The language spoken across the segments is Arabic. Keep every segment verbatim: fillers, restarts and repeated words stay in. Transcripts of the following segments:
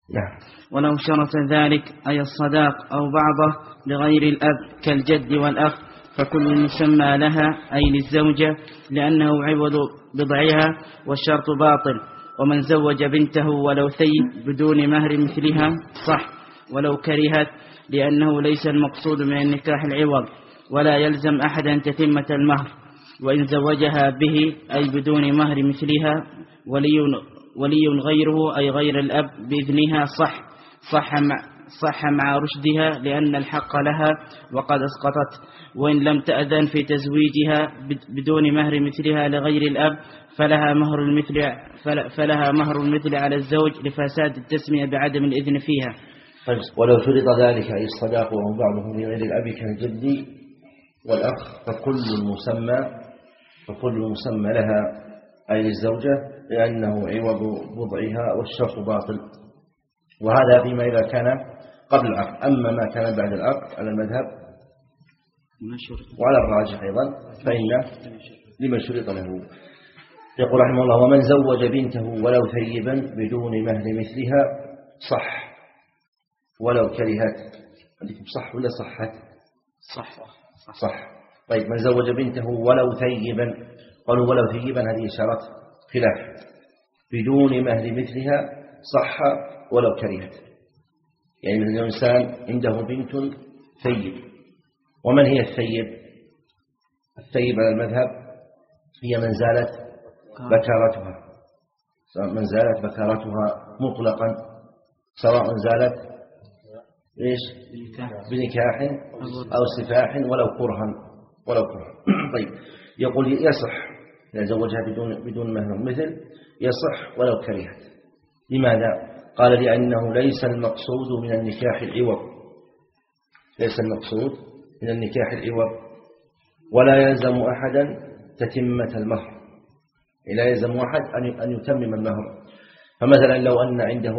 نعم. ولو شرط ذلك أي الصداق أو بعضه لغير الأب كالجد والأخ فكل مسمى لها أي للزوجة لأنه عوض بضعها والشرط باطل. ومن زوج بنته ولو ثيب بدون مهر مثلها صح ولو كرهت لأنه ليس المقصود من النكاح العوض ولا يلزم أحدا تتمة المهر. وإن زوجها به أي بدون مهر مثلها ولي, ولي غيره أي غير الأب بإذنها صح صح مع, صح مع رشدها لأن الحق لها وقد أسقطت. وإن لم تأذن في تزويجها بدون مهر مثلها لغير الأب فلها مهر المثل, فلها مهر المثل على الزوج لفساد التسمية بعدم الإذن فيها. ولو شرط ذلك أي الصداق وهم بعضهم لغير الأب كالجد والأخ فكل مسمى فكل مسمى لها أي للزوجة لأنه عوض وضعها والشرط باطل. وهذا فيما إذا كان قبل العقد. أما ما كان بعد العقد على المذهب وعلى الراجح أيضا فإن لمن شرط له. يقول رحمه الله ومن زوج بنته ولو ثيبا بدون مهر مثلها صح ولو كرهت. عندكم صح ولا صحت؟ صح صح, صح. طيب من زوج بنته ولو ثيبا قالوا ولو ثيبا هذه إشارة خلاف بدون مهر مثلها صح ولو كرهت. يعني من الإنسان عنده بنت ثيب. ومن هي الثيب؟ الثيب على المذهب هي من زالت بكارتها من زالت بكارتها مطلقا سواء زالت إيش بنكاح أو سفاح ولو كرها ولو كرها. طيب يقول يصح إذا زوجها بدون بدون مهر مثل يصح ولو كرهت. لماذا؟ قال لأنه ليس المقصود من النكاح العوض ليس المقصود من النكاح العوض ولا يلزم أحدا تتمة المهر لا يلزم أحد أن يتمم المهر. فمثلا لو أن عنده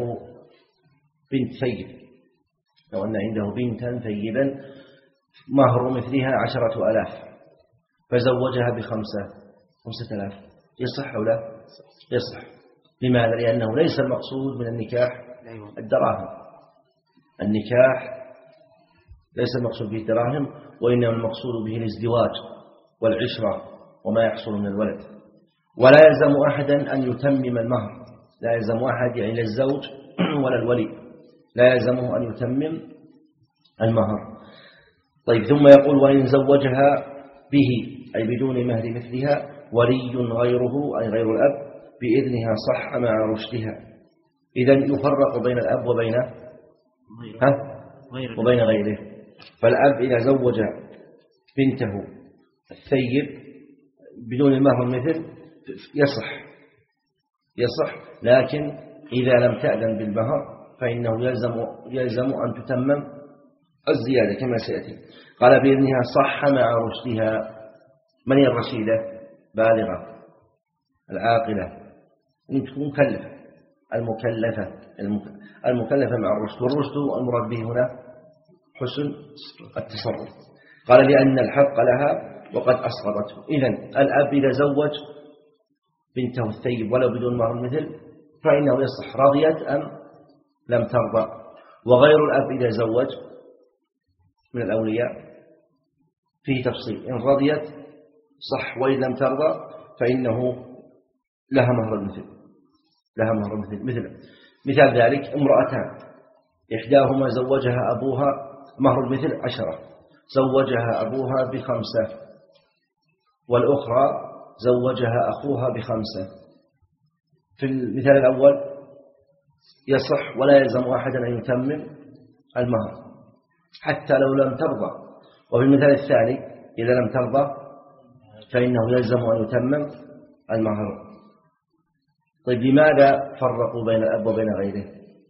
بنت ثيب لو أن عنده بنتا ثيبا مهر مثلها عشرة ألاف فزوجها بخمسة خمسة ألاف يصح أو لا يصح. لماذا؟ لأنه ليس المقصود من النكاح الدراهم. النكاح ليس المقصود به الدراهم وإنما المقصود به الازدواج والعشرة وما يحصل من الولد. ولا يلزم أحدا أن يتمم المهر لا يلزم أحد يعني لا الزوج ولا الولي لا يلزمه أن يتمم المهر. طيب ثم يقول وإن زوجها به أي بدون مهر مثلها ولي غيره أي غير الأب بإذنها صح مع رشدها. إذن يفرق بين الأب وبين ها وبين غيره. فالأب إذا زوج بنته الثيب بدون المهر مثل يصح يصح لكن إذا لم تأذن بالمهر فإنه يلزم يلزم أن تتمم الزيادة كما سيأتي. قال بإذنها صح مع رشدها. من هي الرشيدة؟ بالغة العاقلة مكلفة المكلفة المكلفة مع الرشد. والرشد المراد به هنا حسن التصرف. قال لأن الحق لها وقد أسقطته. إذن الأب إذا زوج بنته الثيب ولو بدون مهر مثل فإنه يصح رضيت أم لم ترضى. وغير الأب إذا زوج من الأولياء فيه تفصيل إن رضيت صح وإن لم ترضى فإنه لها مهر المثل لها مهر المثل. مثل مثال ذلك امرأتان إحداهما زوجها أبوها مهر المثل عشرة زوجها أبوها بخمسة والأخرى زوجها أخوها بخمسة. في المثال الأول يصح ولا يلزم أحدا أن يتمم المهر حتى لو لم ترضى. وفي المثال الثاني إذا لم ترضى فإنه يلزم أن يتمم المهر. طيب لماذا فرقوا بين الأب وبين غيره؟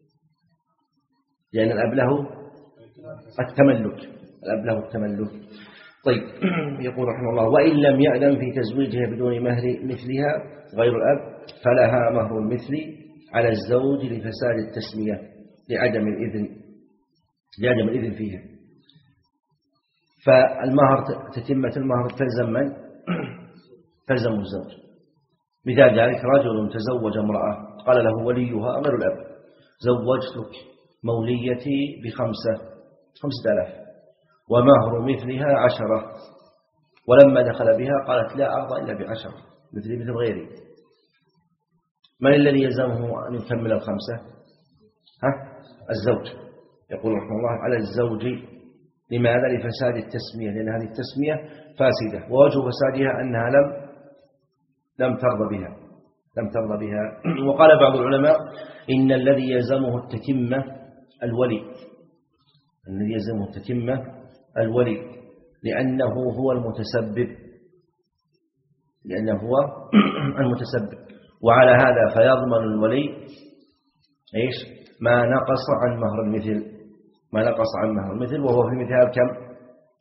لأن الأب له التملك الأب له التملك. طيب يقول رحمه الله وإن لم يأذن في تزويجها بدون مهر مثلها غير الأب فلها مهر المثل على الزوج لفساد التسمية لعدم الإذن لعدم الإذن فيها. فالمهر تتمة المهر تلزم من؟ تلزم الزوج. مثال ذلك رجل تزوج امرأة قال له وليها غير الأب زوجتك موليتي بخمسة خمسة آلاف ومهر مثلها عشرة، ولما دخل بها قالت لا أرضى إلا بعشرة مثلي مثل غيري، من الذي يلزمه أن يكمل الخمسة؟ ها؟ الزوج. يقول رحمه الله على الزوج. لماذا؟ لفساد التسمية، لأن هذه التسمية فاسدة، ووجه فسادها أنها لم لم ترضى بها لم ترضى بها وقال بعض العلماء إن الذي يلزمه التتمة الولي، الذي يلزمه التتمة الولي لأنه هو المتسبب لأنه هو المتسبب وعلى هذا فيضمن الولي إيش؟ ما نقص عن مهر المثل ما نقص عن مهر المثل وهو في المثال كم؟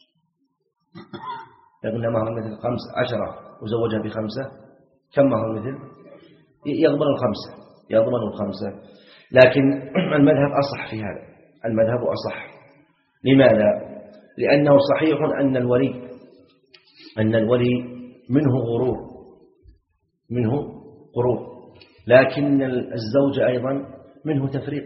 يقول مهر المثل خمس عشرة وزوجها بخمسة، كم مهر المثل؟ يضمن الخمسة يضمن الخمسة لكن المذهب أصح في هذا، المذهب أصح. لماذا؟ لأنه صحيح أن الولي أن الولي منه غرور منه غرور لكن الزوج أيضا منه تفريط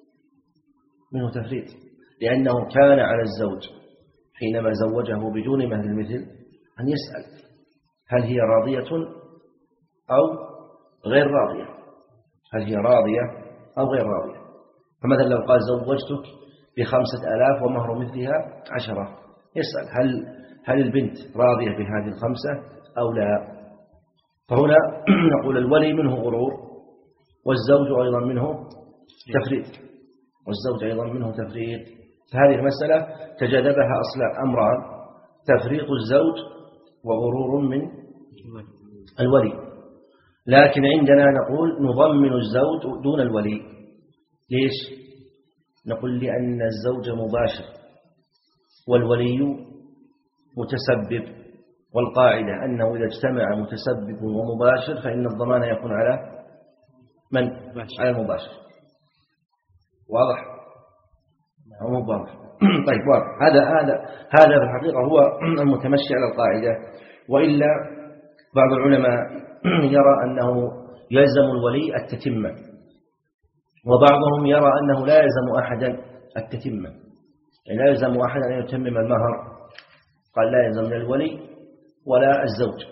منه تفريط لأنه كان على الزوج حينما زوجه بدون مهر المثل أن يسأل هل هي راضية أو غير راضية هل هي راضية أو غير راضية. فمثلا لو قال زوجتك بخمسة آلاف ومهر مثلها عشرة، يسأل هل هل البنت راضية بهذه الخمسة أو لا. فهنا نقول الولي منه غرور والزوج أيضا منه تفريط والزوج أيضا منه تفريط. فهذه المسألة تجاذبها أصلا أمران: تفريط الزوج وغرور من الولي. لكن عندنا نقول نضمن الزوج دون الولي. ليش؟ نقول لأن الزوج مباشر والولي متسبب، والقاعدة أنه إذا اجتمع متسبب ومباشر فإن الضمان يكون على من؟ على المباشر. واضح؟ أو مباشر؟ طيب واضح. هذا هذا هذا في الحقيقة هو المتمشي على القاعدة. وإلا بعض العلماء يرى أنه يلزم الولي التتمة، وبعضهم يرى أنه لا يلزم أحدا التتمة، يعني لا يلزم أحدا أن يتمم المهر. قال لا يلزم الولي ولا الزوج.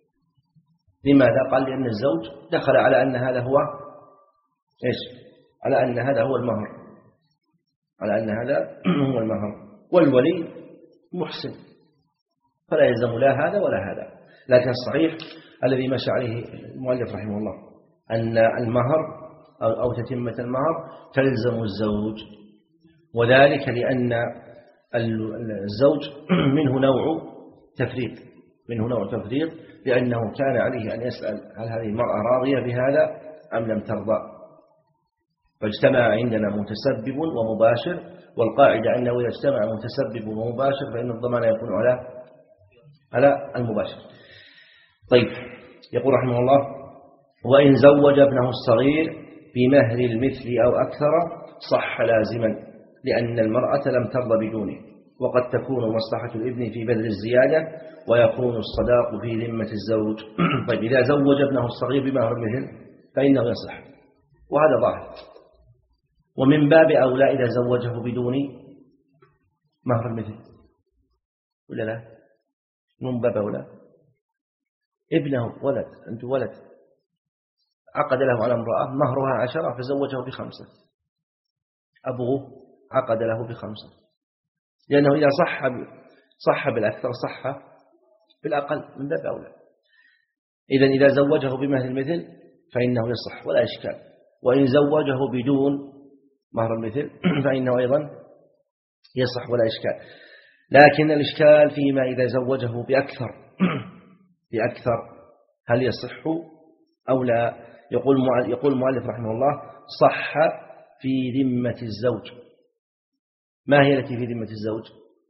لماذا؟ قال لأن الزوج دخل على أن هذا هو إيش؟ على أن هذا هو المهر على أن هذا هو المهر والولي محسن، فلا يلزم لا هذا ولا هذا. لكن الصحيح الذي مشى عليه المؤلف رحمه الله أن المهر أو تتمة المهر تلزم الزوج، وذلك لأن الزوج منه نوع تفريط منه نوع تفريط لأنه كان عليه أن يسأل هل هذه المرأة راضية بهذا أم لم ترضى. فاجتمع عندنا متسبب ومباشر، والقاعدة أنه إذا اجتمع متسبب ومباشر فإن الضمان يكون على على المباشر. طيب، يقول رحمه الله: وإن زوج ابنه الصغير بمهر المثل أو أكثر صح لازما، لأن المرأة لم ترضى بدونه، وقد تكون مصلحة الابن في بذل الزيادة ويكون الصداق في ذمة الزوج. طيب، إذا زوج ابنه الصغير بمهر المثل فإنه يصح، وهذا ظاهر. ومن باب أولى إذا زوجه بدون مهر المثل، ولا لا؟ من باب أولى. ابنه ولد، أنت ولد، عقد له على امرأة مهرها عشرة فزوجه بخمسة، أبوه عقد له بخمسة، لأنه إذا صح صح بالأكثر صح بالأقل، من باب أولى. إذن إذا زوجه بمهر المثل فإنه يصح ولا إشكال، وإن زوجه بدون مهر المثل فإنه أيضا يصح ولا إشكال. لكن الإشكال فيما إذا زوجه بأكثر بأكثر هل يصح أو لا؟ يقول يقول المؤلف رحمه الله: صح في ذمة الزوج. ما هي التي في ذمة الزوج؟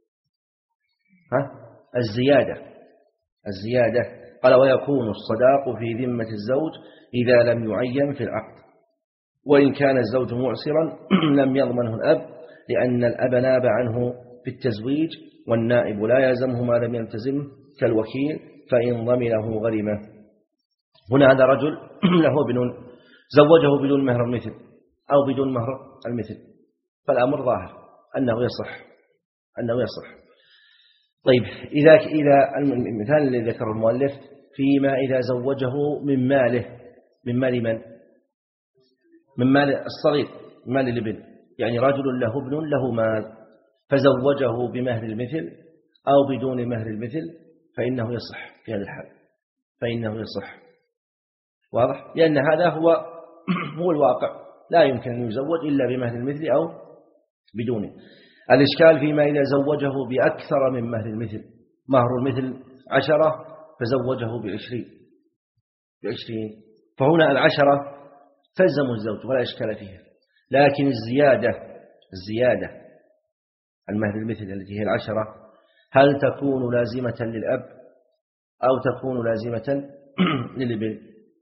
ها؟ الزيادة الزيادة قال: ويكون الصداق في ذمة الزوج إذا لم يعين في العقد، وإن كان الزوج معسرا لم يضمنه الأب، لأن الأب ناب عنه في التزويج، والنائب لا يلزمه ما لم يلتزمه كالوكيل، فإن ضمنه غرمه. هنا هذا رجل له ابن زوجه بدون مهر المثل أو بدون مهر المثل، فالأمر ظاهر أنه يصح أنه يصح. طيب إذا إذا المثال الذي ذكر المؤلف فيما إذا زوجه من ماله، من مال من؟ من مال الصغير، من مال الابن، يعني رجل له ابن له مال فزوجه بمهر المثل أو بدون مهر المثل فإنه يصح في هذا الحال، فإنه يصح. واضح؟ لأن هذا هو هو الواقع، لا يمكن أن يزوج إلا بمهر المثل أو بدونه. الإشكال فيما إذا زوجه بأكثر من مهر المثل، مهر المثل عشرة فزوجه بعشرين بعشرين فهنا العشرة تلزم الزوج ولا إشكال فيها، لكن الزيادة الزيادة المهر المثل التي هي العشرة هل تكون لازمة للأب أو تكون لازمة للابن؟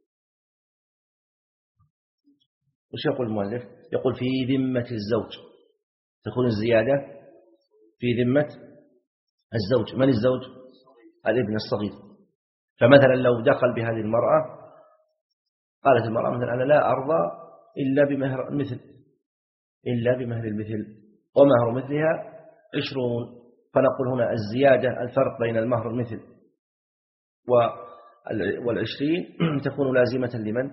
وش يقول المؤلف؟ يقول في ذمة الزوج تكون الزيادة في ذمة الزوج. من الزوج؟ الابن الصغير. فمثلا لو دخل بهذه المرأة قالت المرأة مثلا أنا لا أرضى إلا بمهر المثل إلا بمهر المثل ومهر مثلها عشرون، فنقول هنا الزيادة الفرق بين المهر المثل والعشرين تكون لازمة لمن؟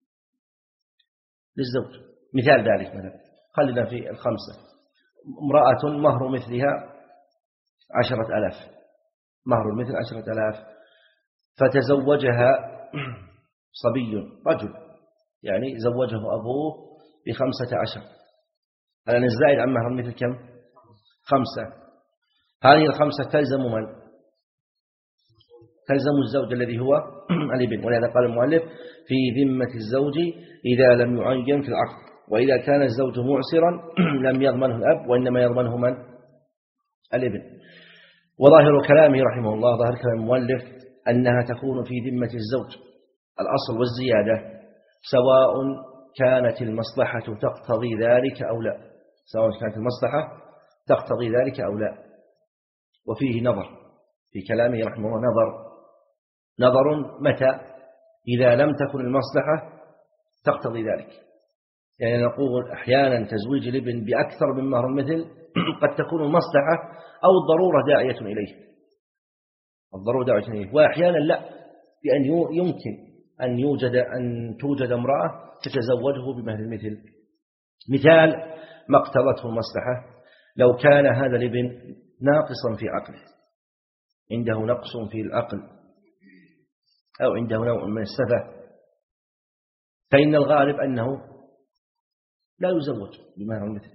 للزوج. مثال ذلك مثلا خلينا في الخمسة، امرأة مهر مثلها عشرة ألاف، مهر المثل عشرة ألاف، فتزوجها صبي رجل، يعني زوجه أبوه بخمسة عشر، الآن الزائد عن مهر المثل كم؟ خمسة. هذه الخمسة تلزم من؟ تلزم الزوج الذي هو الابن، ولهذا قال المؤلف في ذمة الزوج إذا لم يعين في العقد، وإذا كان الزوج معسرا لم يضمنه الأب وإنما يضمنه من؟ الابن. وظاهر كلامه رحمه الله، ظاهر كلام المؤلف أنها تكون في ذمة الزوج الأصل والزيادة، سواء كانت المصلحة تقتضي ذلك أو لا، سواء كانت المصلحة تقتضي ذلك أو لا. وفيه نظر في كلامه رحمه الله، نظر نظر متى؟ إذا لم تكن المصلحة تقتضي ذلك، يعني نقول أحيانا تزويج الابن بأكثر من مهر المثل قد تكون المصلحة أو الضرورة داعية إليه، الضرورة داعية إليه، وأحيانا لا، بأن يمكن أن يوجد أن توجد امرأة تتزوجه بمهر المثل. مثال ما اقتضته المصلحة، لو كان هذا الابن ناقصا في عقله، عنده نقص في العقل أو عنده نوع من السفة، فإن الغالب أنه لا يزوج بمهر المثل،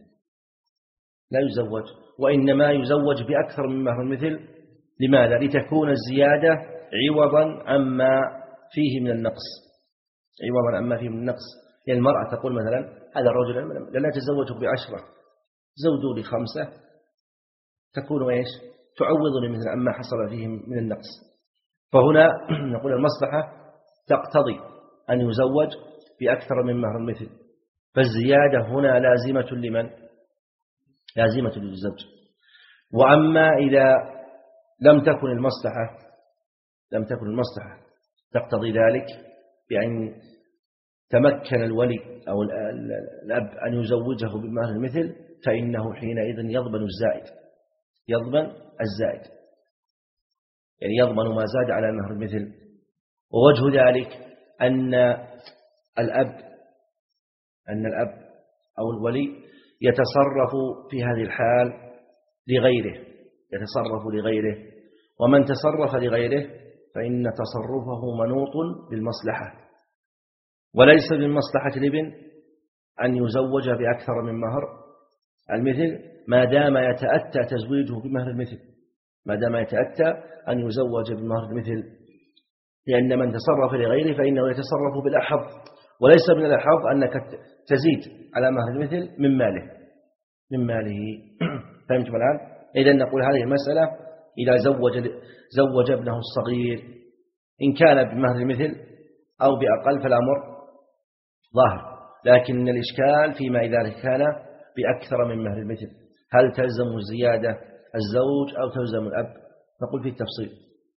لا يزوج، وإنما يزوج بأكثر من مهر المثل. لماذا؟ لتكون الزيادة عوضا عما فيه من النقص، عوضا عما فيه من النقص. يعني المرأة تقول مثلا هذا الرجل لن أتزوجه بعشرة، زوجوا لي خمسة، تكون إيش؟ تعوضني مثل عما حصل فيه من النقص. فهنا نقول المصلحة تقتضي أن يزوج بأكثر من مهر المثل، فالزيادة هنا لازمة لمن؟ لازمة للزوج. وأما إذا لم تكن المصلحة لم تكن المصلحة تقتضي ذلك، بأن تمكن الولي أو الأب أن يزوجه بمهر المثل، فإنه حينئذ يضمن الزائد، يضمن الزائد، يعني يضمن ما زاد على مهر المثل. ووجه ذلك أن الأب أن الأب أو الولي يتصرف في هذه الحال لغيره، يتصرف لغيره، ومن تصرف لغيره فإن تصرفه منوط بالمصلحة، وليس من مصلحة الابن أن يزوج بأكثر من مهر المثل ما دام يتأتى تزويجه بمهر المثل، ما دام يتأتى أن يزوج بمهر المثل، لأن من تصرف لغيره فإنه يتصرف بالأحظ، وليس من الأحظ أنك تزيد على مهر المثل من ماله من ماله فهمتم الآن؟ إذن نقول هذه المسألة إذا زوج زوج ابنه الصغير إن كان بمهر المثل أو بأقل فالأمر ظاهر، لكن الإشكال فيما إذا كان بأكثر من مهر المثل، هل تلزم الزيادة الزوج أو تلزم الأب؟ نقول في التفصيل.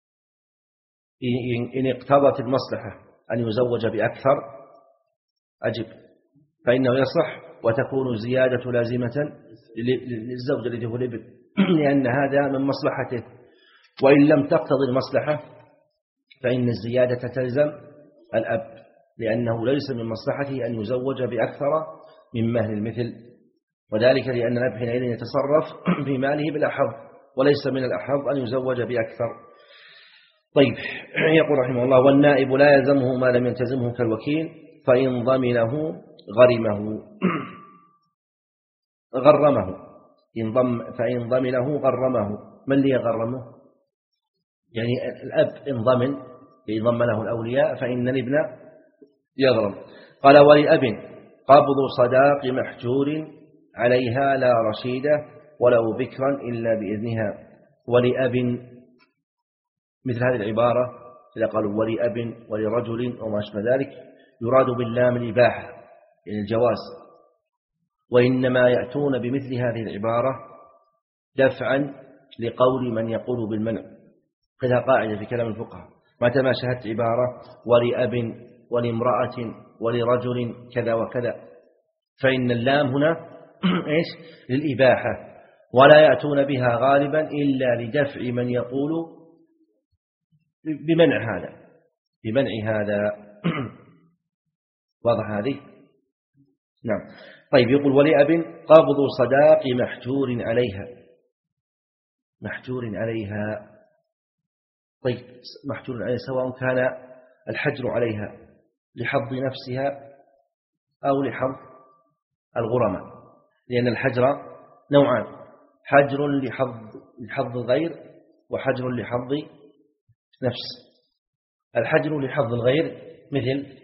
إن اقتضت المصلحة أن يزوج بأكثر أجب، فإنه يصح وتكون زيادة لازمة للزوج الذي هو الابن لأن هذا من مصلحته، وإن لم تقتضي المصلحة فإن الزيادة تلزم الأب، لأنه ليس من مصلحته أن يزوج بأكثر من مهر المثل، وذلك لأن الأب حينئذ يتصرف في ماله بالأحظ، وليس من الأحظ أن يزوج بأكثر. طيب، يقول رحمه الله: والنائب لا يلزمه ما لم يلتزمه كالوكيل، فإن ضمنه غرمه غرمه إن ضم فإن ضمنه غرمه. من اللي يغرمه؟ يعني الأب إن ضمن إن ضمنه الأولياء فإن الابن يغرم. قال: ولأب قبض صداق محجور عليها لا رشيدة ولو بكرا إلا بإذنها. ولأب مثل هذه العبارة إذا قالوا ولأب ولرجل وما أشبه ذلك يراد باللام الإباحة يعني الجواز، وإنما يأتون بمثل هذه العبارة دفعا لقول من يقول بالمنع. قدها قاعدة في كلام الفقهاء: متى ما شاهدت عبارة ولأب ولامرأة ولرجل كذا وكذا فإن اللام هنا إيش؟ للإباحة، ولا يأتون بها غالبا إلا لدفع من يقول بمنع هذا بمنع هذا واضح هذه؟ نعم. طيب، يقول: ولأب قبض صداق محجور عليها محجور عليها طيب، محجور عليها سواء كان الحجر عليها لحظ نفسها أو لحظ الغرماء، لأن الحجر نوعان: حجر لحظ لحظ الغير وحجر لحظ نفس. الحجر لحظ الغير مثل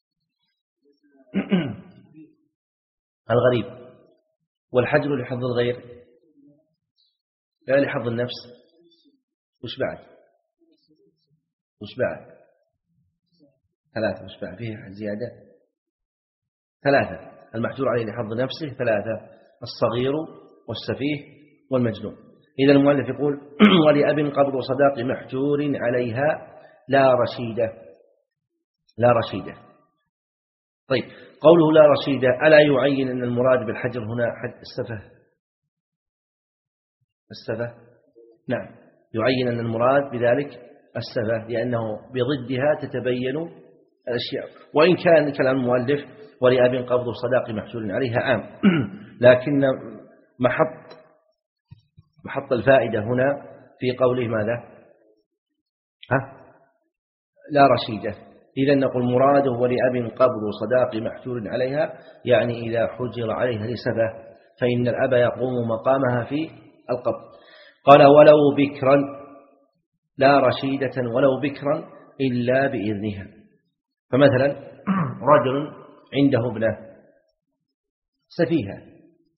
الغريب، والحجر لحظ الغير لا لحظ النفس. وش بعد وش بعد ثلاثة. وش بعد فيه زيادة ثلاثة: المحجور عليه لحظ نفسه ثلاثة: الصغير والسفيه والمجنون. إذا المؤلف يقول: ولأب قبض صداق محجور عليها لا رشيدة لا رشيدة. طيب، قوله لا رشيدة ألا يعين أن المراد بالحجر هنا حد السفه؟ السفه نعم، يعين أن المراد بذلك السفه، لأنه بضدها تتبين الأشياء. وإن كان كلام المؤلف ولأب قبض صداق محجور عليها عام، لكن محط محط الفائدة هنا في قوله ماذا؟ ها؟ لا رشيدة. إذا نقول مراده ولأب قبض صداق محجور عليها، يعني إذا حجر عليها لسبة فإن الأب يقوم مقامها في القبض. قال: ولو بكرا لا رشيدة ولو بكرا إلا بإذنها. فمثلا رجل عنده ابنة سفيهة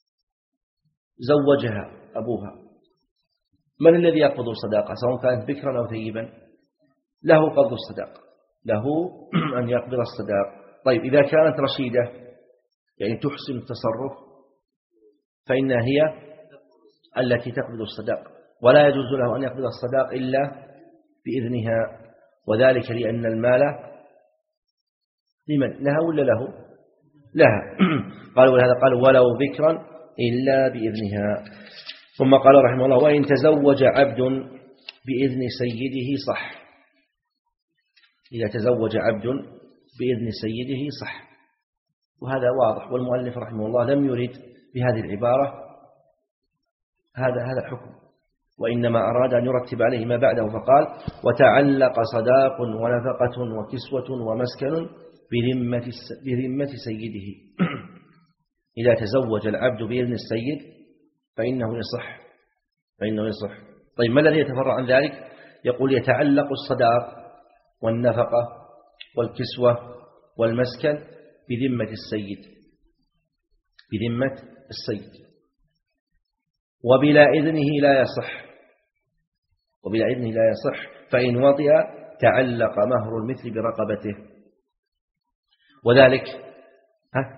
زوجها أبوها، من الذي يقبض الصداقة سواء كانت بكرا أو ثيبا؟ له قبض الصداق، له أن يقبض الصداق. طيب، إذا كانت رشيدة يعني تحسن التصرف فإنها هي التي تقبض الصداق، ولا يجوز له أن يقبض الصداق إلا بإذنها، وذلك لأن المال لمن؟ لها ولا له؟ لها. قال ولهذا قال: ولو بكرا إلا بإذنها. ثم قال رحمه الله: وإن تزوج عبد بإذن سيده صح. إذا تزوج عبد بإذن سيده صح، وهذا واضح، والمؤلف رحمه الله لم يرد بهذه العبارة هذا هذا الحكم، وإنما أراد أن يرتب عليه ما بعده، فقال: وتعلق صداق ونفقة وكسوة ومسكن بذمة بذمة سيده. إذا تزوج العبد بإذن السيد فإنه يصح فإنه يصح. طيب، ما الذي يتفرع عن ذلك؟ يقول: يتعلق الصداق والنفقة والكسوة والمسكن بذمة السيد بذمة السيد وبلا إذنه لا يصح وبلا إذنه لا يصح فإن وطئ تعلق مهر المثل برقبته. وذلك ها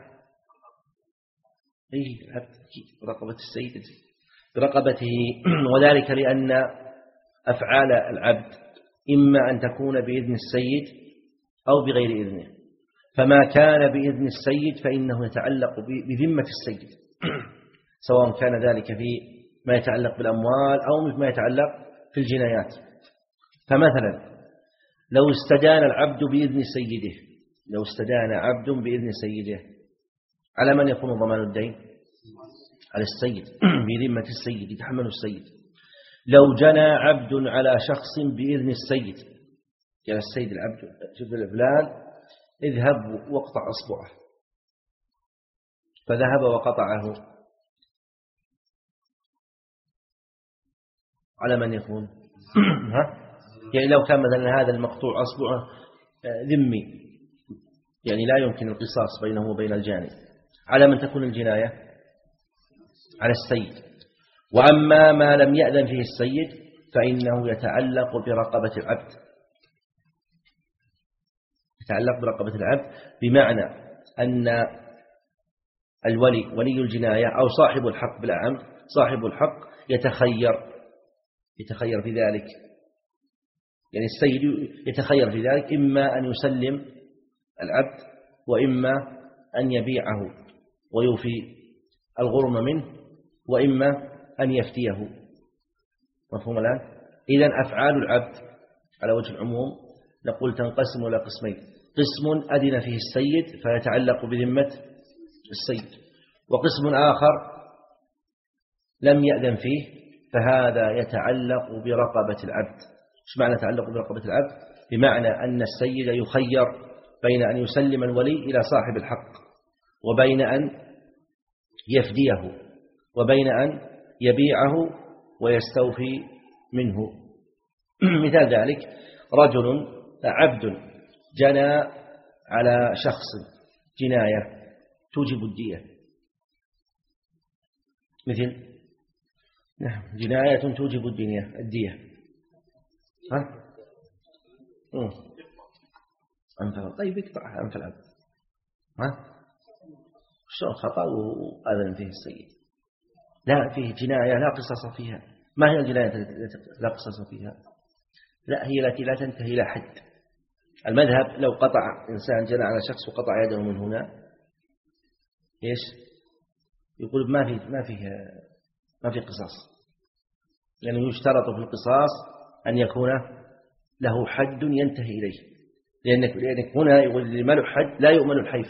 إيه رقبة السيد برقبته، وذلك لأن أفعال العبد إما أن تكون بإذن السيد أو بغير إذنه، فما كان بإذن السيد فإنه يتعلق بذمة السيد، سواء كان ذلك في ما يتعلق بالأموال أو ما يتعلق في الجنايات. فمثلا لو استدان العبد بإذن سيده لو استدان عبد بإذن سيده على من يكون ضمان الدين؟ على السيد، بذمة السيد يتحمل السيد. لو جنى عبد على شخص بإذن السيد، قال السيد العبد شوف الفلان اذهب واقطع أصبعه، فذهب وقطعه، على من يكون؟ ها؟ يعني لو كان مثلا هذا المقطوع أصبعه ذمي، يعني لا يمكن القصاص بينه وبين الجاني، على من تكون الجناية؟ على السيد. وأما ما لم يأذن فيه السيد فإنه يتعلق برقبة العبد يتعلق برقبة العبد بمعنى أن الولي ولي الجناية أو صاحب الحق بالأعم صاحب الحق يتخير يتخير في ذلك، يعني السيد يتخير في ذلك إما أن يسلم العبد وإما أن يبيعه ويوفي الغرم منه وإما أن يفتيه. مفهوم الآن؟ إذن أفعال العبد على وجه العموم نقول تنقسم إلى قسمين: قسم أذن فيه السيد فيتعلق بذمة السيد، وقسم آخر لم يأذن فيه فهذا يتعلق برقبة العبد. إيش معنى يتعلق برقبة العبد؟ بمعنى أن السيد يخير بين أن يسلم الولي إلى صاحب الحق وبين أن يفديه وبين أن يبيعه ويستوفي منه. مثال ذلك رجل عبد جنى على شخص جناية توجب الدية، مثل جناية توجب الدية الدية ها أنفل. طيب اقطعها أنفل العبد ها شو خطأ وأذن فيه السيد؟ لا، فيه جناية لا قصاص فيها. ما هي الجناية التي لا قصاص فيها؟ لا، هي التي لا تنتهي إلى حد. المذهب لو قطع إنسان جنى على شخص وقطع يده من هنا إيش يقول؟ ما في ما فيه ما في قصاص، لأنه يعني يشترط في القصاص أن يكون له حد ينتهي إليه، لأنك, لأنك هنا يقول لما له حد لا يؤمن الحيف.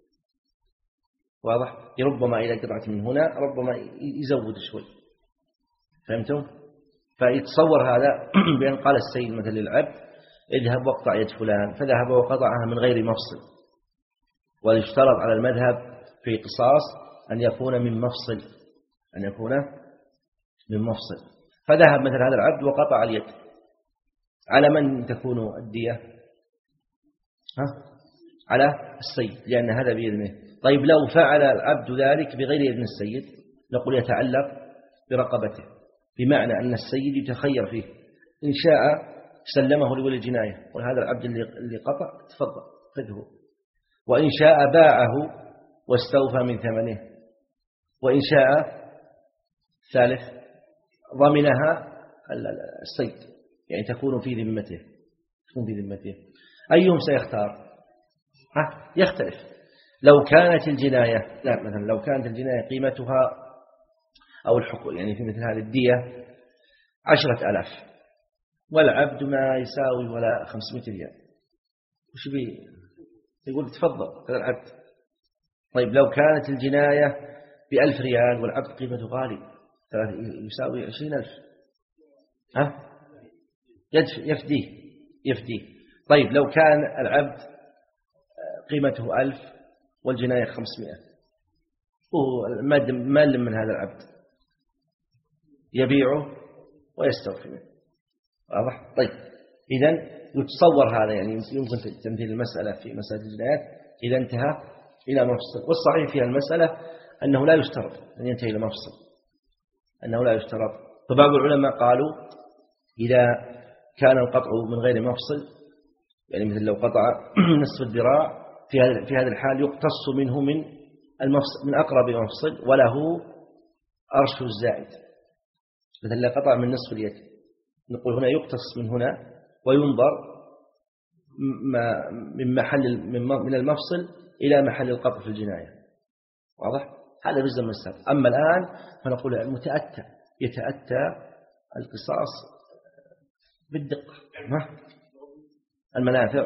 واضح؟ ربما إذا قطعت من هنا ربما يزود شوي. فهمتم؟ فيتصور هذا بأن قال السيد مثل للعبد اذهب واقطع يد فلان، فذهب وقطعها من غير مفصل. ويشترط على المذهب في قصاص أن يكون من مفصل أن يكون من مفصل. فذهب مثل هذا العبد وقطع اليد، على من تكون الدية؟ ها؟ على السيد، لأن هذا بإذنه. طيب لو فعل العبد ذلك بغير إذن السيد نقول يتعلق برقبته، بمعنى أن السيد يتخير فيه، إن شاء سلمه لولي الجناية وهذا العبد اللي قطع تفضل خذه، وإن شاء باعه واستوفى من ثمنه، وإن شاء ثالث ضمنها السيد، يعني تكون في ذمته تكون في ذمته. أيهم سيختار؟ ها؟ يختلف. لو كانت الجناية لا مثلا لو كانت الجناية قيمتها أو الحقوق يعني في مثل هذه الدية عشرة آلاف والعبد ما يساوي ولا خمسمائة ريال، وش بي يقول تفضل هذا العبد. طيب لو كانت الجناية بألف ريال والعبد قيمته غالي يساوي عشرين ألف، ها يفديه يفديه. طيب لو كان العبد قيمته ألف والجناية خمسمائة ومال من هذا العبد يبيعه ويستوفي منه. واضح؟ طيب إذن يتصور هذا، يعني يمكن تمثيل المسألة في مسألة الجنايات إذا انتهى إلى مفصل. والصحيح في المسألة أنه لا يشترط أن ينتهي إلى مفصل، أنه لا يشترط. فبعض العلماء قالوا إذا كان القطع من غير مفصل، يعني مثل لو قطع نصف الذراع في هذا في هذا الحال يقتص منه من المفصل من أقرب مفصل وله أرش الزائد. مثل لو قطع من نصف اليد نقول هنا يقتص من هنا وينظر من محل من المفصل إلى محل القطع في الجناية. واضح؟ هذا جزء من السبب. أما الآن فنقول المتأتى يتأتى القصاص بالدقة. المنافع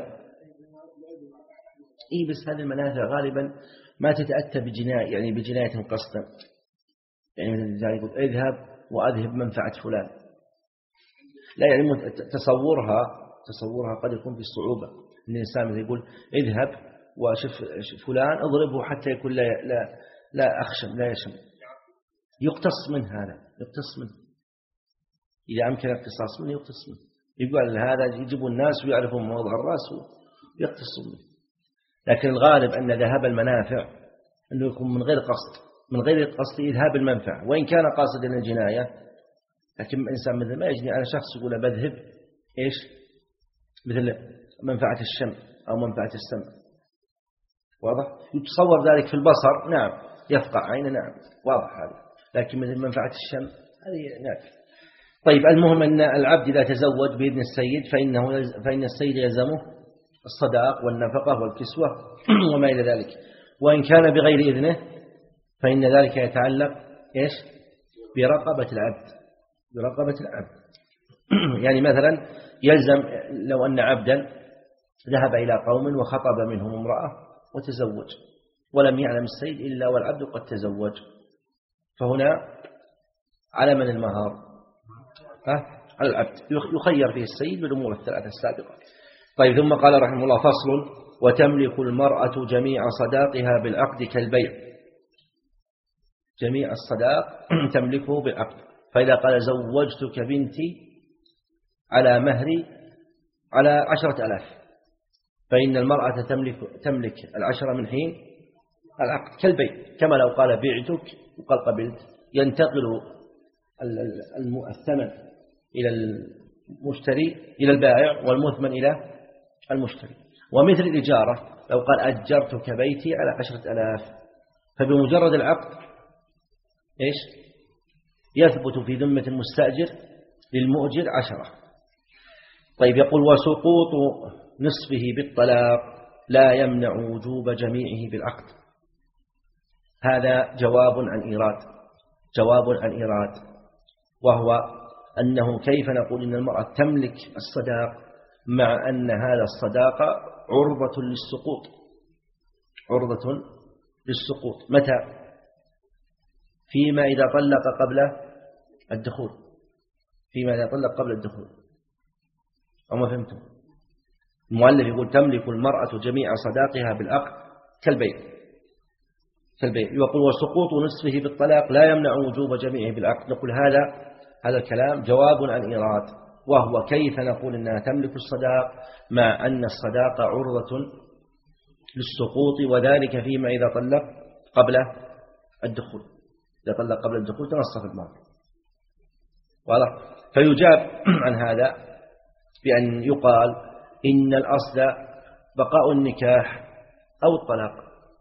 إيه، بس هذه المنافع غالبا ما تتأتى بجناية، يعني بجناية قصدا. يعني مثلا يقول اذهب وأذهب منفعة فلان، لا، يعني تصورها تصورها قد يكون في صعوبة. إن الإنسان مثل يقول اذهب وشف فلان اضربه حتى يكون لا لا لا أخشم لا يشم، يقتص منه، هذا يقتص منه. إذا أمكن القصاص منه يقتص منه، يقول هذا يجيبوا الناس ويعرفوا موضع الرأس ويقتصوا منه. لكن الغالب أن ذهاب المنافع أنه يكون من غير قصد، من غير قصد إذهاب المنفع، وإن كان قاصدا الجناية. لكن الإنسان مثل ما يجني على شخص يقول بذهب إيش، مثل منفعة الشم أو منفعة السمع. واضح؟ يتصور ذلك في البصر، نعم، يفقع عينه، نعم، واضح هذا. لكن مثل منفعة الشم هذه نعم. طيب، المهم أن العبد إذا تزوج بإذن السيد فإنه فإن السيد يلزمه الصداق والنفقة والكسوة وما إلى ذلك. وإن كان بغير إذنه فإن ذلك يتعلق إيش؟ برقبة العبد، برقبة العبد. يعني مثلا يلزم لو أن عبدا ذهب إلى قوم وخطب منهم امرأة وتزوج ولم يعلم السيد إلا والعبد قد تزوج، فهنا على من المهار؟ على العبد، يخير فيه السيد بالأمور الثلاثة السابقة. طيب، ثم قال رحمه الله: فصل: وتملك المرأة جميع صداقها بالعقد كالبيع. جميع الصداق تملكه بالعقد. فإذا قال زوجتك بنتي على مهري على عشرة ألاف، فإن المرأة تملك تملك العشرة من حين العقد كالبيع. كما لو قال بعتك وقال قبلت، ينتقل الثمن إلى المشتري إلى البائع والمثمن إلى المشتري. ومثل الإجارة لو قال أجرتك بيتي على عشرة ألاف، فبمجرد العقد إيش يثبت في ذمة المستأجر للمؤجر عشرة. طيب، يقول: وسقوط نصفه بالطلاق لا يمنع وجوب جميعه بالعقد. هذا جواب عن إيراد، جواب عن إيراد وهو أنه كيف نقول إن المرأة تملك الصداق مع أن هذا الصداق عرضة للسقوط، عرضة للسقوط. متى؟ فيما إذا طلق قبل الدخول، فيما إذا طلق قبل الدخول. أو ما فهمتم؟ المؤلف يقول: تملك المرأة جميع صداقها بالعقد كالبيع، كالبيع. يقول: وسقوط نصفه بالطلاق لا يمنع وجوب جميعه بالعقد. نقول هذا هذا الكلام جواب عن إيراد، وهو كيف نقول إنها تملك الصداق مع أن الصداق عرضة للسقوط، وذلك فيما إذا طلق قبل الدخول. إذا طلق قبل الدخول تنصف المال. واضح؟ فيجاب عن هذا بأن يقال إن الأصل بقاء النكاح أو الطلاق.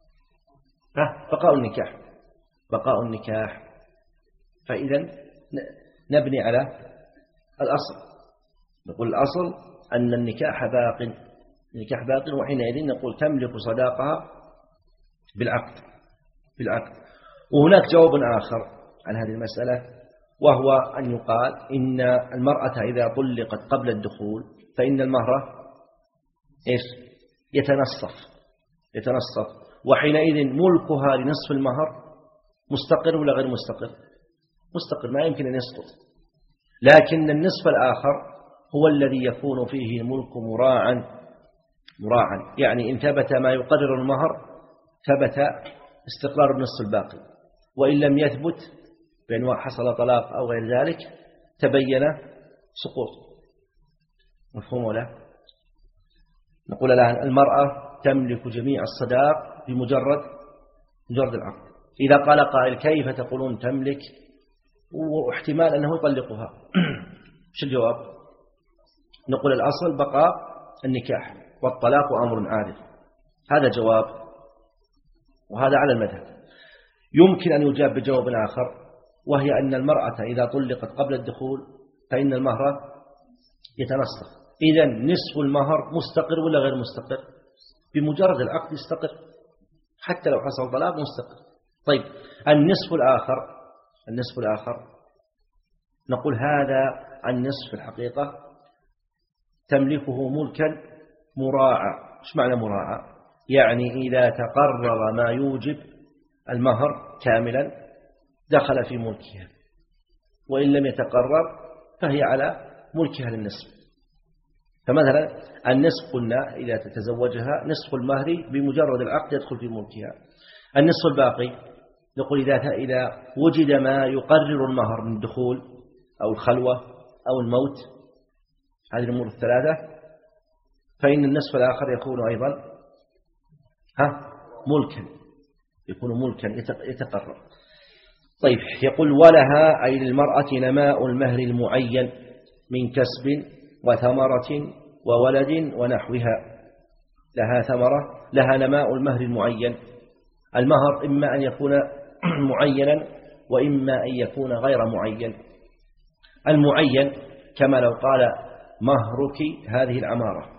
ها، بقاء النكاح، بقاء النكاح. فإذا نبني على الأصل، نقول الأصل أن النكاح باق، النكاح باق، وحينئذ نقول تملك صداقها بالعقد، بالعقد. وهناك جواب آخر عن هذه المسألة، وهو أن يقال إن المرأة إذا طلقت قبل الدخول فإن المهر إيش يتنصف، يتنصف، وحينئذ ملكها لنصف المهر مستقر ولا غير مستقر؟ مستقر، ما يمكن أن يسقط. لكن النصف الآخر هو الذي يكون فيه الملك مراعا، مراعا يعني إن ثبت ما يقرر المهر ثبت استقرار النصف الباقي، وإن لم يثبت بأن حصل طلاق أو غير ذلك تبين سقوط. مفهوم ولا؟ نقول الآن المرأة تملك جميع الصداق بمجرد مجرد العقد. إذا قال قائل: كيف تقولون تملك واحتمال أنه يطلقها؟ شو الجواب؟ نقول الأصل بقاء النكاح، والطلاق أمر عارف. هذا جواب، وهذا على المذهب. يمكن أن يجاب بجواب آخر، وهي أن المرأة إذا طلقت قبل الدخول فإن المهر يتنصف، إذا نصف المهر مستقر ولا غير مستقر؟ بمجرد العقد يستقر، حتى لو حصل طلاق مستقر. طيب النصف الآخر، النصف الآخر نقول هذا النصف في الحقيقة تملكه ملكا مراعى. إيش معنى مراعى؟ يعني إذا تقرر ما يوجب المهر كاملا دخل في ملكها، وإن لم يتقرر فهي على ملكها للنصف. فمثلا النصف قلنا إذا تتزوجها نصف المهر بمجرد العقد يدخل في ملكها. النصف الباقي نقول إذا إذا وجد ما يقرر المهر من الدخول أو الخلوة أو الموت، هذه الأمور الثلاثة، فإن النصف الآخر يكون أيضا ها ملكا، يكون ملكا يتقرر. طيب يقول ولها أي للمرأة نماء المهر المعين من كسب وثمرة وولد ونحوها. لها ثمرة، لها نماء المهر المعين. المهر إما أن يكون معينا وإما أن يكون غير معين. المعين كما لو قال مهرك هذه العمارة،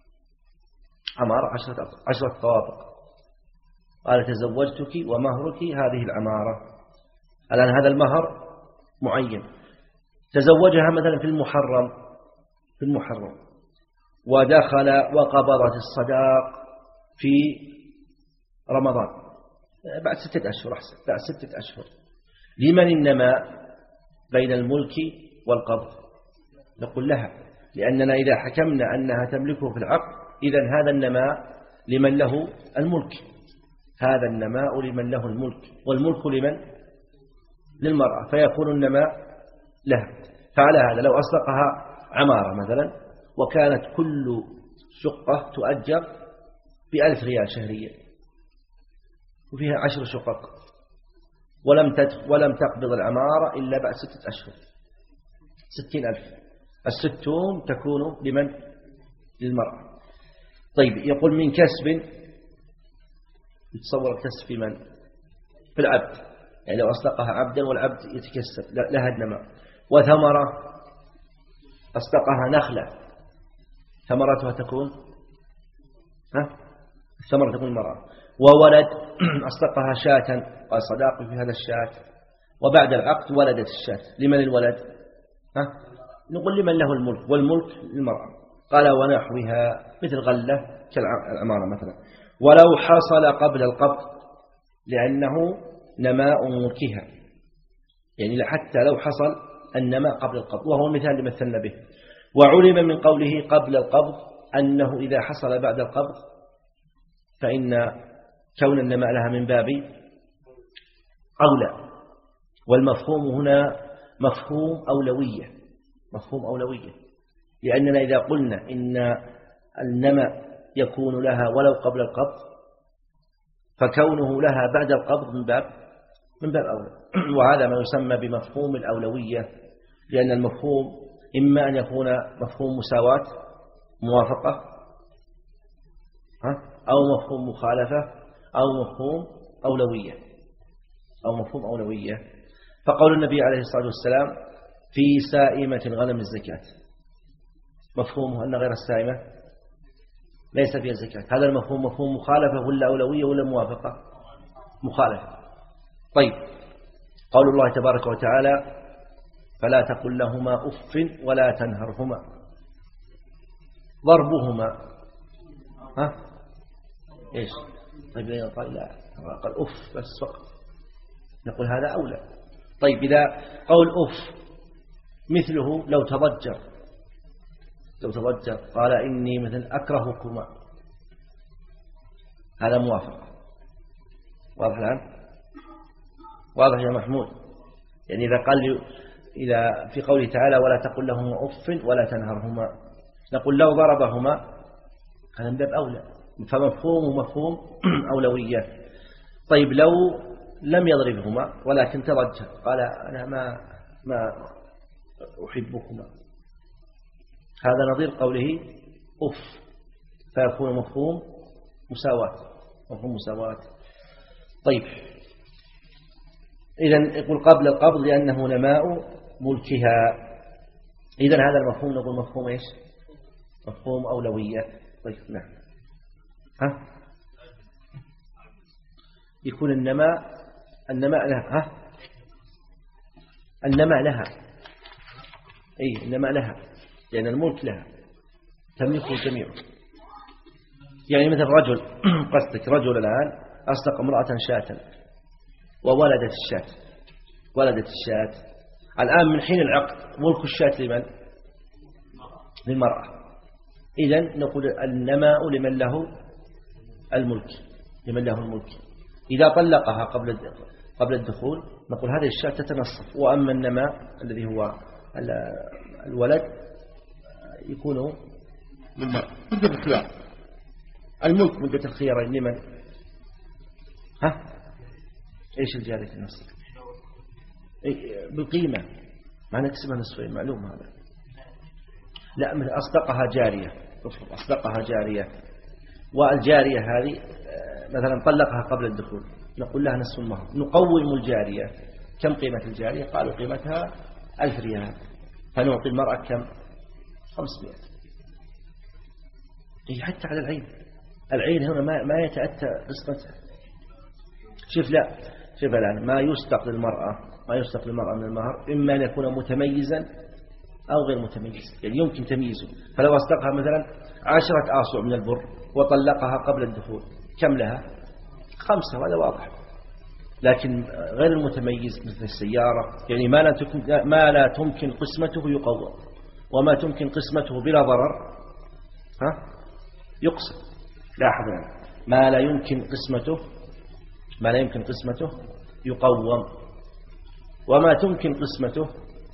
عمارة عشرة, عشرة طوابق، قال تزوجتك ومهرك هذه العمارة. الآن هذا المهر معين، تزوجها مثلا في المحرم، في المحرم ودخل وقبضت الصداق في رمضان بعد ستة أشهر، أحسن بعد ستة أشهر، لمن النماء بين الملك والقبض؟ نقول لها، لأننا إذا حكمنا أنها تملكه في العقد إذن هذا النماء لمن له الملك، هذا النماء لمن له الملك، والملك لمن؟ للمرأة، فيكون النماء لها. فعلى هذا لو أصدقها عمارة مثلا وكانت كل شقة تؤجر بألف ريال شهريا وفيها عشر شقق ولم ولم تقبض العمارة إلا بعد ستة أشهر، ستين ألف، الستون تكون لمن؟ للمرأة. طيب يقول من كسب، يتصور الكسب في من؟ في العبد، يعني لو أصدقها عبدا والعبد يتكسب لها النماء. وثمرة، أصدقها نخلة ثمرتها تكون ها الثمرة تكون المرأة. وولد أصدقها شاة قال صداقي في هذا الشاة، وبعد العقد ولدت الشاة، لمن الولد؟ ها نقول لمن له الملك، والملك للمرأة. قال ونحوها مثل غلة كالعمارة مثلا. ولو حصل قبل القبض لأنه نماء ملكها، يعني حتى لو حصل النماء قبل القبض، وهو المثال اللي مثلنا به. وعلم من قوله قبل القبض أنه إذا حصل بعد القبض فإن كون النماء لها من باب أولى، والمفهوم هنا مفهوم أولوية، مفهوم أولوية، لأننا إذا قلنا إن النماء يكون لها ولو قبل القبض فكونه لها بعد القبض من باب من باب أولى. وهذا ما يسمى بمفهوم الأولوية، لأن المفهوم إما أن يكون مفهوم مساواة موافقة أو مفهوم مخالفة أو مفهوم أولوية أو مفهوم أولوية. فقول النبي عليه الصلاة والسلام في سائمة الغنم الزكاة، مفهومه أن غير السائمة ليس فيها الزكاة، هذا المفهوم مفهوم مخالفة ولا أولوية ولا موافقة؟ مخالفة. طيب قول الله تبارك وتعالى فلا تقل لهما أف ولا تنهرهما، ضربهما ها إيش؟ طيب قال لا، قال أف بس فقط، نقول هذا أولى. طيب إذا قول أف مثله لو تضجر، لو تضجر قال إني مثل أكرهكما، هذا موافق. واضح الآن؟ واضح يا محمود؟ يعني إذا قال إذا في قوله تعالى ولا تقل لهما أف ولا تنهرهما، نقول لو ضربهما هذا من باب أولى، فمفهوم مفهوم أولوية. طيب لو لم يضربهما ولكن تضجر قال أنا ما ما أحبكما، هذا نظير قوله أف، فيكون مفهوم مساواة، مفهوم مساواة. طيب إذن يقول قبل القبض لأنه نماء ملكها، إذن هذا المفهوم نقول مفهوم إيش؟ مفهوم أولوية. طيب نعم. ها يكون النماء النماء لها. ها النماء لها أي النماء لها لأن الملك لها تملكه الجميع. يعني مثل رجل قصدك رجل الآن أصدق امرأة شاة وولدت الشاة ولدت الشاة الآن من حين العقد ملك الشاة لمن؟ للمرأة. إذن نقول النماء لمن له الملك لمن له الملك. إذا طلقها قبل قبل الدخول نقول هذه الشاة تتنصف. وأما النماء الذي هو الولد يكون للمرأة. مدة الخيار الملك مدة الخيارين لمن؟ ها إيش الجارية النصف؟ بالقيمة ما نكسبها نصفين معلوم هذا. لا من أصدقها جارية أصدقها جارية والجارية هذه مثلا طلقها قبل الدخول نقول لها نصف المهر. نقوم الجارية. كم قيمة الجارية؟ قالوا قيمتها ألف ريال فنعطي المرأة كم؟ خمسمائة. إيه حتى على العين العين هنا ما ما يتأتى قسمتها. شوف لا شوف الآن ما يستق للمرأة ما يستق للمرأة من المهر إما أن يكون متميزا أو غير متميز يعني يمكن تمييزه. فلو أصدقها مثلا عشرة آصع من البر وطلقها قبل الدخول كم لها؟ خمسة وهذا واضح. لكن غير المتميز مثل السيارة يعني ما لا تمكن ما لا تمكن قسمته يقوم وما تمكن قسمته بلا ضرر ها يقسم. لاحظوا ما لا يمكن قسمته ما لا يمكن قسمته يقوم وما تمكن قسمته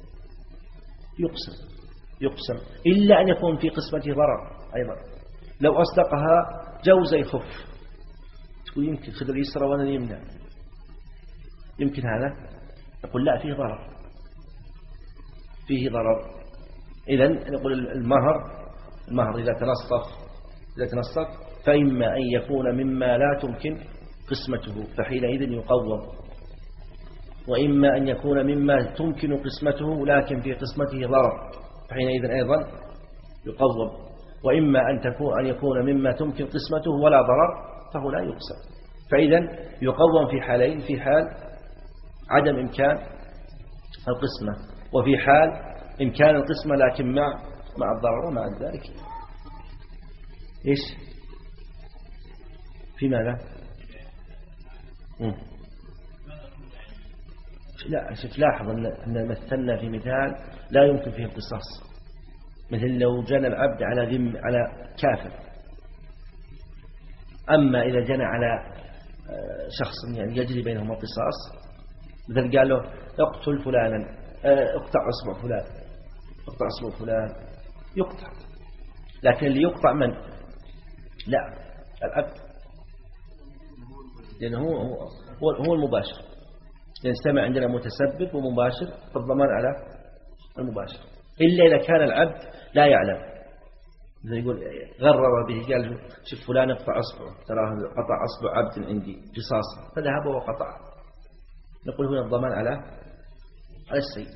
يقسم يقسم إلا أن يكون في قسمته ضرر أيضا. لو أصدقها جوزي خف تقول يمكن خذ اليسرى ولا اليمنى يمكن هذا نقول لا فيه ضرر فيه ضرر. إذن نقول المهر المهر إذا تنصف إذا تنصف فإما أن يكون مما لا تمكن قسمته فحينئذ يقوم وإما أن يكون مما تمكن قسمته لكن في قسمته ضرر فحينئذ أيضا يقوم وإما أن تكون أن يكون مما تمكن قسمته ولا ضرر فهو لا يقسم. فإذا يقوم في حالين في حال عدم إمكان القسمة وفي حال إمكان القسمة لكن مع مع الضرر ومع ذلك إيش في ماذا مم. لا شوف لاحظ أن مثلنا في مثال لا يمكن فيه القصاص مثل لو جنى العبد على ذم على كافر. أما إذا جنى على شخص يعني يجري بينهم القصاص مثل قال له اقتل فلانا اقطع أصبع فلان اقطع أصبع فلان يقطع. لكن اللي يقطع من؟ لا العبد لأنه هو هو, هو المباشر. لأن سمع عندنا متسبب ومباشر فالضمان على المباشر إلا إذا كان العبد لا يعلم. إذا يقول غرر به قال شوف فلان اقطع أصبعه تراه قطع أصبع عبد عندي قصاصا فذهب وقطع نقول هنا الضمان على على السيد.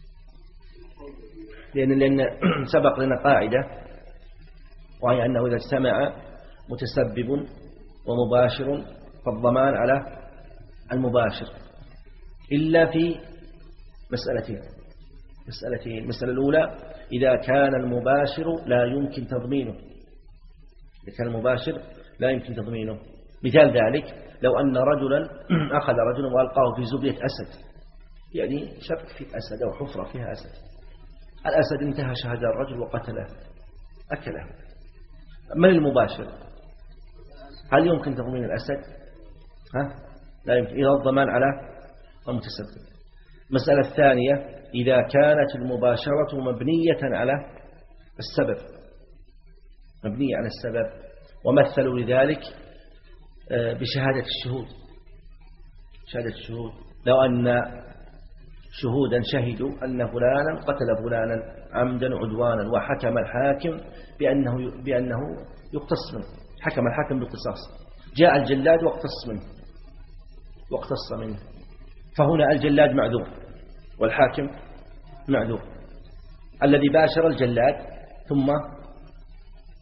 لأن لأن سبق لنا قاعدة وهي أنه إذا اجتمع متسبب ومباشر فالضمان على المباشر إلا في مسألتين مسألتين المسألة الأولى إذا كان المباشر لا يمكن تضمينه إذا كان المباشر لا يمكن تضمينه. مثال ذلك لو أن رجلا أخذ رجلا وألقاه في زبية أسد يعني شك في أسد أو حفرة فيها أسد الأسد انتهى شهد الرجل وقتله أكله. من المباشر؟ هل يمكن تضمين الأسد؟ ها؟ لا يمكن. إذا الضمان على المتسبب. المسألة الثانية إذا كانت المباشرة مبنية على السبب مبنية على السبب ومثلوا لذلك بشهادة الشهود. شهادة الشهود لو أن شهودا شهدوا أن فلانا قتل فلانا عمدا عدوانا وحكم الحاكم بأنه, بأنه يقتص منه حكم الحاكم بالقصاص جاء الجلاد واقتص منه واقتص منه فهنا الجلاد معذور والحاكم معذور. الذي باشر الجلاد ثم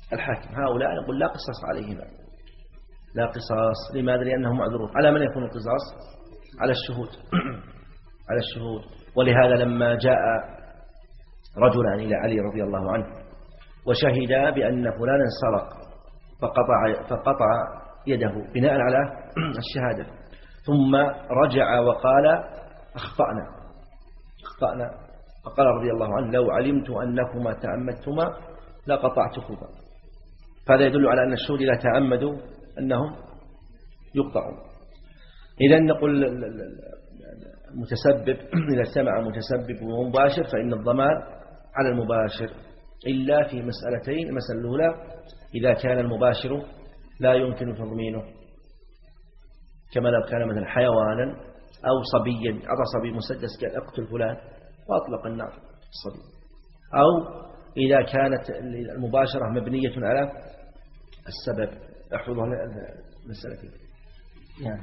الحاكم. هؤلاء يقول لا قصاص عليهما، لا قصاص. لماذا؟ لأنهم معذورون. على من يكون القصاص؟ على الشهود على الشهود. ولهذا لما جاء رجلان إلى علي رضي الله عنه وشهدا بأن فلانا سرق فقطع, فقطع يده بناء على الشهادة، ثم رجع وقال أخطأنا أخطأنا فقال رضي الله عنه لو علمت أنكما تعمدتما لقطعتكما. فهذا يدل على أن الشهود إذا تعمدوا أنهم يقطعون. إذا نقول المتسبب إذا سمع متسبب ومباشر فإن الضمان على المباشر، إلا في مسألتين. المسألة الأولى إذا كان المباشر لا يمكن تضمينه، كما لو كان مثلا حيوانا أو صبيا، أعطى صبي مسدس قال اقتل فلان وأطلق النار الصبي، أو إذا كانت المباشرة مبنية على السبب. احفظوا المسألتين. يعني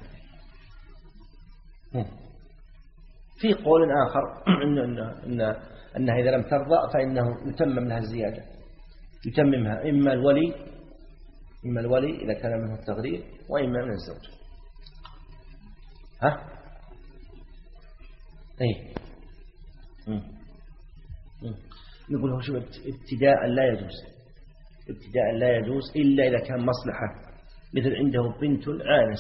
في قول آخر إنه إنه إنه أنها إذا لم ترضى فإنه يتمم لها الزيادة، يتممها إما الولي إما الولي إذا كان منه التغرير، وإما من الزوج. ها إيه نقول هو شو ابتداء لا يجوز، ابتداء لا يجوز إلا إذا كان مصلحة، مثل عنده بنت عانس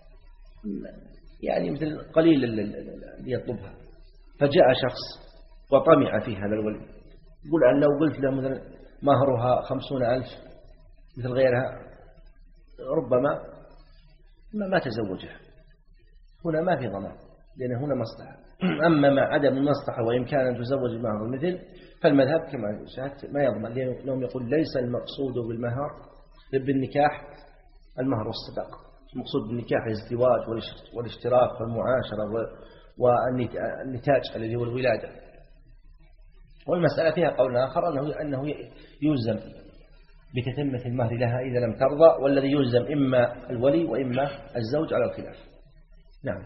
يعني مثل قليل اللي يطلبها، فجاء شخص وطمع في هذا الولي، يقول أن لو قلت له مثلا مهرها خمسون ألف مثل غيرها ربما ما تزوجها. هنا ما في ضمان لأن هنا مصلحة. أما مع عدم المصلحة وإمكان أن تزوج معه المثل فالمذهب كما شاهدت ما يضمن، لأنهم يقول ليس المقصود بالمهر بالنكاح المهر والصداق، المقصود بالنكاح الازدواج والاشتراك والمعاشرة والنتاج الذي هو الولادة. والمسألة فيها قول آخر أنه أنه يلزم بتتمة المهر لها إذا لم ترضى، والذي يلزم إما الولي وإما الزوج على الخلاف. نعم.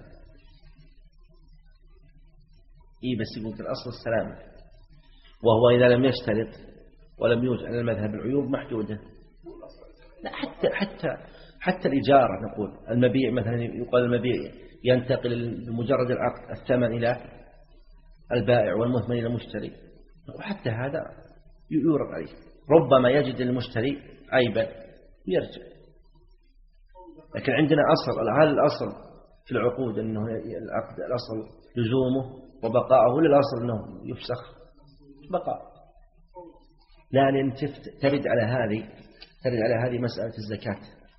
إيه بس يقول الأصل السلامة، وهو إذا لم يشترط ولم يوجد على المذهب العيوب محدودة. لا حتى حتى حتى الإجارة نقول المبيع مثلا يقال المبيع ينتقل بمجرد العقد الثمن إلى البائع والمثمن إلى المشتري، وحتى هذا يورد عليه. ربما يجد المشتري عيبا يرجع، لكن عندنا أصل. هذا الأصل في العقود أنه العقد الأصل لزومه وبقاءه، ولا الأصل أنه يفسخ بقاء. لا لأن ترد على هذه ترد على هذه مسألة الزكاة.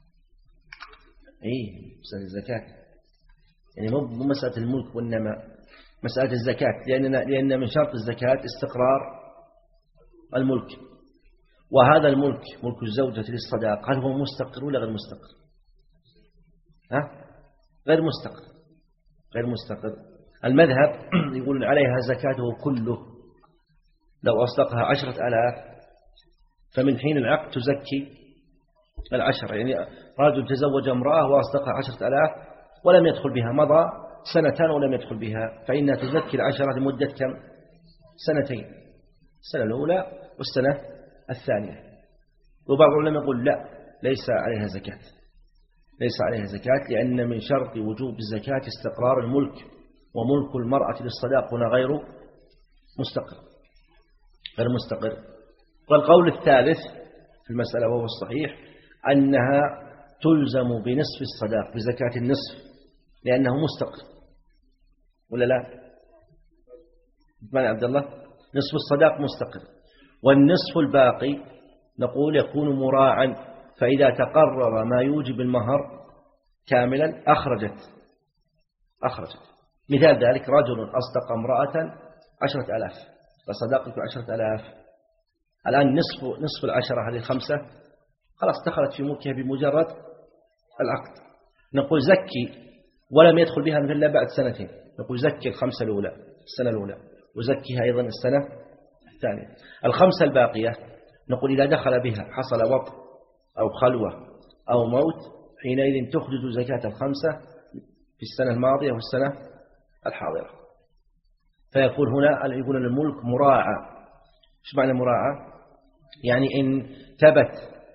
إيه مسألة الزكاة يعني مو مسألة الملك والنماء، مسألة الزكاة، لأن لأن من شرط الزكاة استقرار الملك، وهذا الملك ملك الزوجة للصداق هل هو مستقر ولا غير مستقر؟ ها غير مستقر غير مستقر. المذهب يقول عليها زكاته كله، لو أصدقها عشرة آلاف فمن حين العقد تزكي العشرة. يعني رجل تزوج امرأة وأصدقها عشرة آلاف ولم يدخل بها، مضى سنتان ولم يدخل بها، فإنها تزكي العشرة لمدة كم؟ سنتين، السنة الأولى والسنة الثانية. وبعض العلماء يقول لا ليس عليها زكاة، ليس عليها زكاة، لأن من شرط وجوب الزكاة استقرار الملك، وملك المرأة للصداق هنا غير مستقر غير مستقر. والقول الثالث في المسألة وهو الصحيح أنها تلزم بنصف الصداق بزكاة النصف لأنه مستقر، ولا لا؟ معنى عبد الله نصف الصداق مستقر، والنصف الباقي نقول يكون مراعا، فإذا تقرر ما يوجب المهر كاملا أخرجت أخرجت مثال ذلك رجل أصدق امرأة عشرة آلاف فصداقك عشرة آلاف، الآن نصف نصف العشرة هذه الخمسة خلاص دخلت في ملكها بمجرد العقد. نقول زكي ولم يدخل بها مثل إلا بعد سنتين، نقول زكي الخمسة الأولى السنة الأولى وزكيها أيضا السنة الثانية. الخمسة الباقية نقول إذا دخل بها حصل وطء أو خلوة أو موت، حينئذ تخرج زكاة الخمسة في السنة الماضية والسنة الحاضرة. فيقول هنا يقول الملك مراعى. ايش معنى مراعى؟ يعني إن ثبت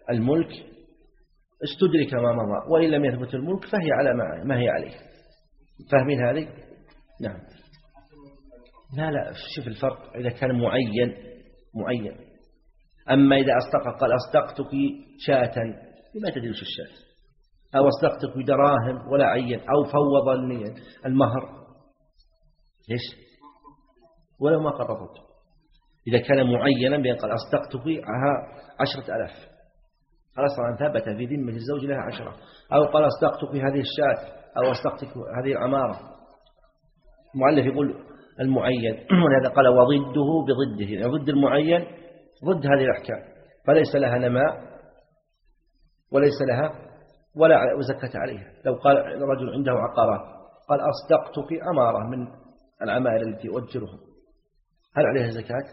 الملك استدرك ما مضى، وإن لم يثبت الملك فهي على ما هي عليه. فاهمين هذه؟ نعم. لا لا شوف الفرق إذا كان معين معين. أما إذا أصدق قال أصدقتك شاة، لما تدري وش الشاة، أو أصدقتك بدراهم ولا عين، أو فوض المهر ليش ولو ما قرضت. إذا كان معينا بأن قال أصدقتك عشرة ألاف، خلاص ثبت في ذمة الزوج لها عشرة. أو قال أصدقتك هذه الشاة، أو أصدقتك هذه العمارة. المؤلف يقول المعين، ولهذا قال وضده بضده، يعني ضد المعين ضد هذه الأحكام، فليس لها نماء وليس لها ولا زكاة عليها. لو قال رجل عنده عقارات قال أصدقتك عمارة من العمائر التي أؤجرها، هل عليها زكاة؟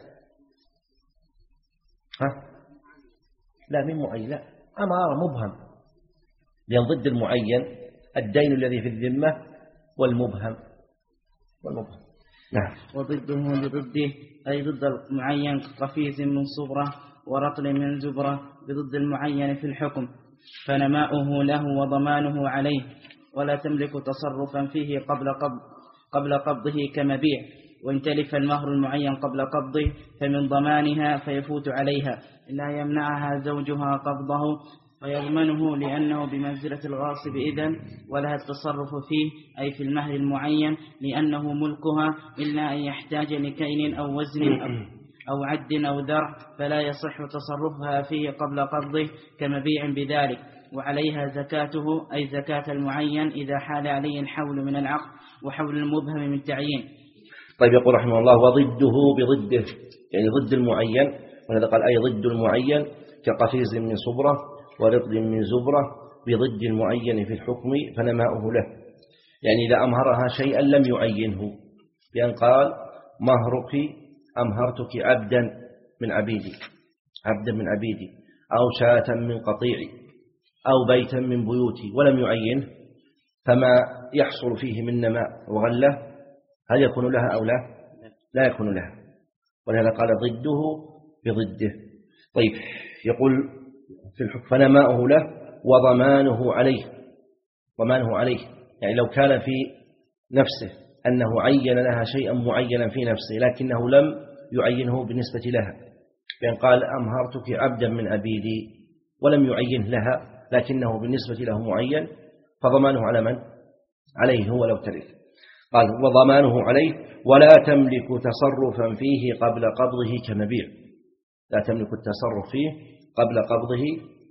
ها؟ لا من معين، لا عمارة مبهم، لأن ضد المعين الدين الذي في الذمة والمبهم والمبهم. نعم. وضده بضده أي ضد المعين كقفيز من صبرة ورطل من زبرة بضد المعين في الحكم، فنماؤه له وضمانه عليه، ولا تملك تصرفا فيه قبل قبض قبل قبضه كمبيع. وإن تلف المهر المعين قبل قبضه فمن ضمانها فيفوت عليها، لا يمنعها زوجها قبضه فيضمنه، لأنه بمنزلة الغاصب إذن، ولها التصرف فيه أي في المهر المعين لأنه ملكها، إلا أن يحتاج لكيل أو وزن أو عد أو درع، فلا يصح تصرفها فيه قبل قبضه كمبيع بذلك. وعليها زكاته أي زكاة المعين إذا حال عليه الحول من العقد وحول المبهم من تعيين. طيب يقول رحمه الله وضده بضده، يعني ضد المعين، وهذا قال أي ضد المعين كقفيز من صبرة ورطل من زبرة بضد المعين في الحكم فنماؤه له. يعني إذا أمهرها شيئا لم يعينه، بأن قال مهرك أمهرتك عبدا من عبيدي، عبدا من عبيدي، أو شاة من قطيعي، أو بيتا من بيوتي، ولم يعينه، فما يحصل فيه من نماء وغلة هل يكون لها أو لا؟ لا يكون لها، ولهذا قال ضده بضده. طيب يقول في الحكم فنماؤه له وضمانه عليه، ضمانه عليه يعني لو كان في نفسه أنه عين لها شيئا معينا في نفسه لكنه لم يعينه بالنسبة لها، بأن قال أمهرتك عبدا من عبيدي ولم يعين لها لكنه بالنسبة له معين، فضمانه على من؟ عليه هو لو تلف. قال وضمانه عليه ولا تملك تصرفا فيه قبل قبضه كمبيع، لا تملك التصرف فيه قبل قبضه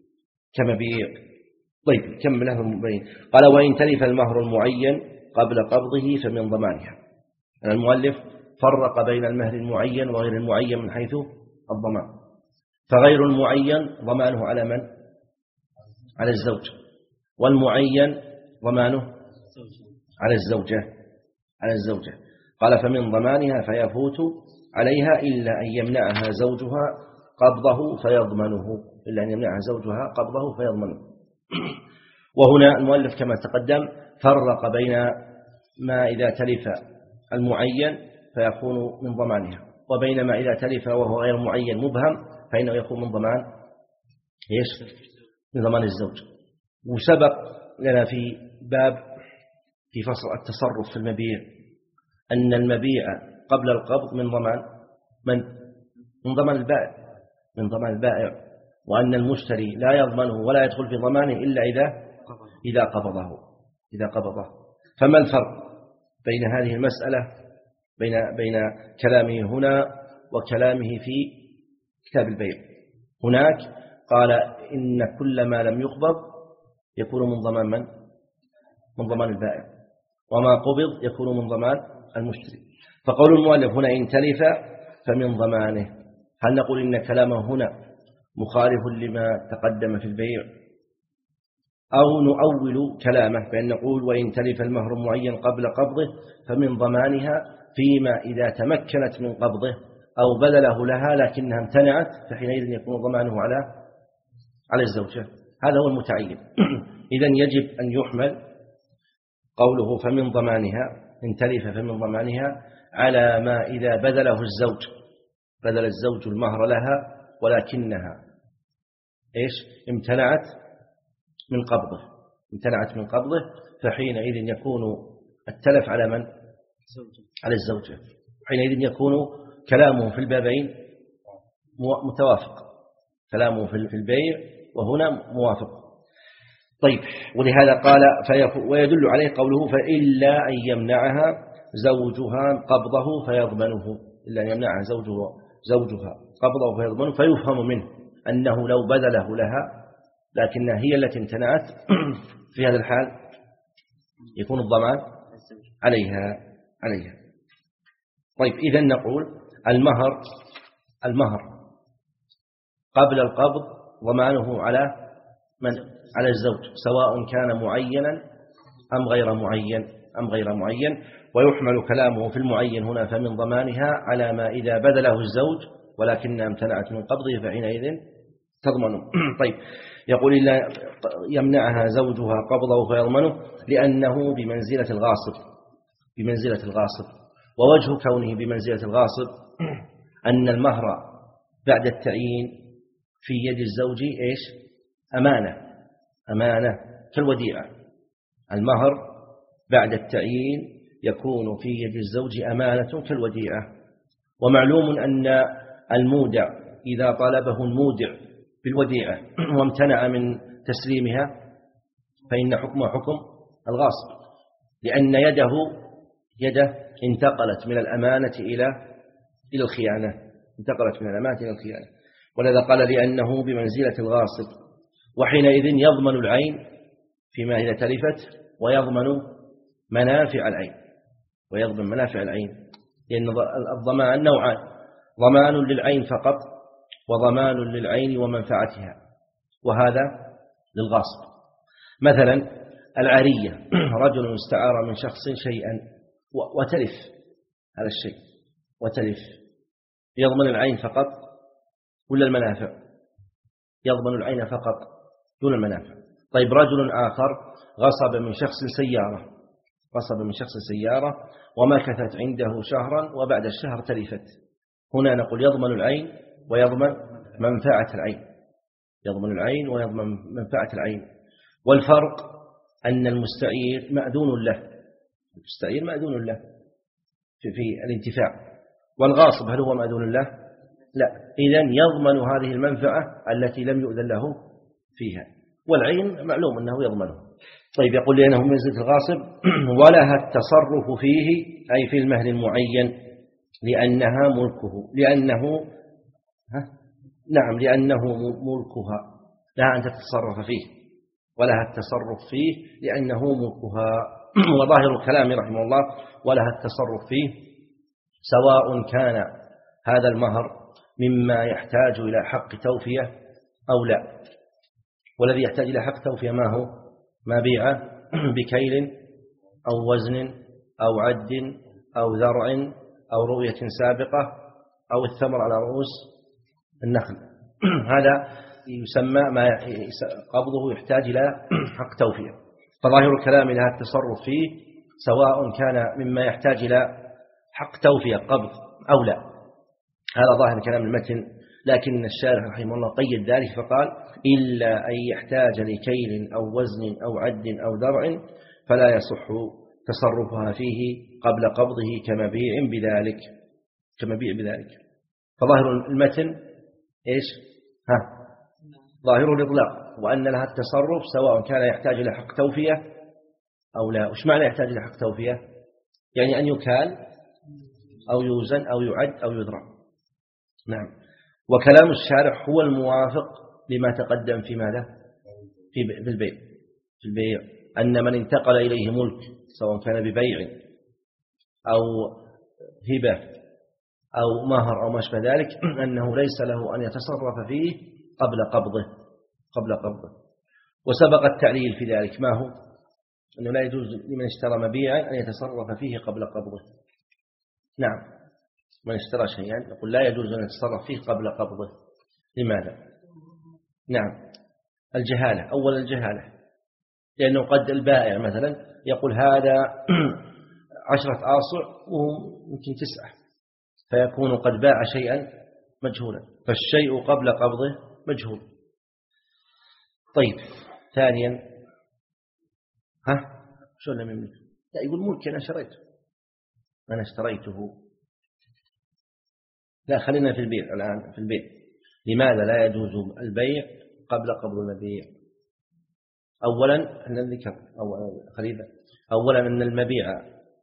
كمبيع. طيب كم له مبين؟ قال وإن تلف المهر المعين قبل قبضه فمن ضمانها. المؤلف فرق بين المهر المعين وغير المعين من حيث الضمان، فغير المعين ضمانه على من؟ على الزوج، والمعين ضمانه على الزوجة على الزوجة. قال فمن ضمانها فيفوت عليها إلا أن يمنعها زوجها قبضه فيضمنه، إلا أن يمنعها زوجها قبضه فيضمنه. وهنا المؤلف كما تقدم فرق بين ما إذا تلف المعين فيكون من ضمانها، وبين ما إذا تلف وهو غير معين مبهم فإنه يكون من ضمان إيش؟ من ضمان الزوج. وسبق لنا في باب في فصل التصرف في المبيع أن المبيع قبل القبض من ضمان من؟ من ضمان البائع من ضمان البائع وأن المشتري لا يضمنه ولا يدخل في ضمانه إلا إذا إذا قبضه إذا قبضه. فما الفرق بين هذه المسألة بين بين كلامه هنا وكلامه في كتاب البيع؟ هناك قال إن كل ما لم يقبض يكون من ضمان من؟ من ضمان البائع، وما قبض يكون من ضمان المشتري. فقول المؤلف هنا إن تلف فمن ضمانه، هل نقول إن كلامه هنا مخالف لما تقدم في البيع، أو نؤول كلامه بأن نقول وإن تلف المهر معين قبل قبضه فمن ضمانها فيما إذا تمكنت من قبضه أو بذله لها لكنها امتنعت، فحينئذ يكون ضمانه على على الزوجة. هذا هو المتعين. إذن يجب أن يحمل قوله فمن ضمانها إن تلف فمن ضمانها على ما إذا بذله الزوج، بذل الزوج المهر لها ولكنها إيش امتنعت من قبضه امتنعت من قبضه فحينئذ يكون التلف على من؟ على الزوجة. حينئذ يكون كلامه في البابين متوافق، كلامه في البيع وهنا موافق. طيب، ولهذا قال ويدل عليه قوله فإلا أن يمنعها زوجها قبضه فيضمنه، إلا أن يمنعها زوجها زوجها قبضه فيضمنه، فيفهم منه أنه لو بذله لها لكنها هي التي امتنعت في هذا الحال يكون الضمان عليها عليها طيب، إذا نقول المهر المهر قبل القبض ضمانه على من؟ على الزوج، سواء كان معينا أم غير معين أم غير معين ويحمل كلامه في المعين هنا فمن ضمانها على ما إذا بذله الزوج ولكنها امتنعت من قبضه فحينئذ تضمنه. طيب، يقول إلا يمنعها زوجها قبضه فيضمنه لأنه بمنزلة الغاصب بمنزلة الغاصب ووجه كونه بمنزلة الغاصب أن المهر بعد التعيين في يد الزوج إيش؟ أمانة أمانة كالوديعة. المهر بعد التعيين يكون في يد الزوج أمانة كالوديعة. ومعلوم أن المودع إذا طلبه المودع بالوديعة وامتنع من تسليمها فإن حكمه حكم الغاصب، لأن يده يده انتقلت من الأمانة إلى إلى الخيانة انتقلت من الأمانة إلى الخيانة. ولذا قال لأنه بمنزلة الغاصب، وحينئذ يضمن العين فيما إذا تلفت ويضمن منافع العين ويضمن منافع العين لأن الضمان نوعان: ضمان للعين فقط وضمان للعين ومنفعتها، وهذا للغاصب. مثلا العارية، رجل استعار من شخص شيئا وتلف هذا الشيء وتلف، يضمن العين فقط ولا المنافع؟ يضمن العين فقط دون المنافع. طيب، رجل آخر غصب من شخص سيارة غصب من شخص سيارة ومكثت عنده شهرا وبعد الشهر تلفت، هنا نقول يضمن العين ويضمن منفعة العين يضمن العين ويضمن منفعة العين. والفرق أن المستعير مأذون له المستعير مأذون له في, في الانتفاع، والغاصب هل هو مأذون له؟ لا. إذن يضمن هذه المنفعة التي لم يؤذن له فيها، والعين معلوم أنه يضمنه. طيب، يقول لأنه من منزلة الغاصب ولها التصرف فيه أي في المهر المعين لأنها ملكه لأنه ها؟ نعم لأنه ملكها، لها أن تتصرف فيه ولها التصرف فيه لأنه ملكها. وظاهر الكلام رحمه الله ولها التصرف فيه سواء كان هذا المهر مما يحتاج إلى حق توفية أو لا. والذي يحتاج إلى حق توفية ما هو؟ ما بيع بكيل أو وزن أو عد أو ذرع أو رؤية سابقة أو الثمر على رؤوس النخل هذا يسمى ما قبضه يحتاج إلى حق توفية. فظاهر الكلام لها التصرف فيه سواء كان مما يحتاج إلى حق توفية قبض أو لا، هذا ظاهر كلام المتن. لكن الشارح رحمه الله قيد ذلك فقال إلا أن يحتاج لكيل أو وزن أو عد أو درع فلا يصح تصرفها فيه قبل قبضه كمبيع بذلك كمبيع بذلك. فظاهر المتن إيش؟ ها ظاهر الإطلاق، وأن لها التصرف سواء كان يحتاج إلى حق توفية أو لا. وش معنى يحتاج إلى حق توفية؟ يعني أن يكال أو يوزن أو يعد أو يدرع. نعم. وكلام الشارح هو الموافق لما تقدم في ماذا؟ في البيع في البيع أن من انتقل إليه ملك سواء كان ببيع أو هبة أو مهر أو ما شابه ذلك أنه ليس له أن يتصرف فيه قبل قبضه قبل قبضه. وسبق التعليل في ذلك ما هو؟ أنه لا يجوز لمن اشترى مبيعا أن يتصرف فيه قبل قبضه. نعم، من اشترى شيئا يقول لا يجوز أن يتصرف فيه قبل قبضه. لماذا؟ نعم، الجهالة. أولا الجهالة، لأنه قد البائع مثلا يقول هذا عشرة آصع ويمكن تسعة، فيكون قد باع شيئا مجهولا، فالشيء قبل قبضه مجهول. طيب ثانيا، ها شو لم يملك؟ لا يقول ملك أنا شريته، أنا اشتريته. لا خلينا في البيع الآن. في البيع لماذا لا يجوز البيع قبل قبض المبيع؟ أولا أن الذكر أولا خلينا أولا أن المبيع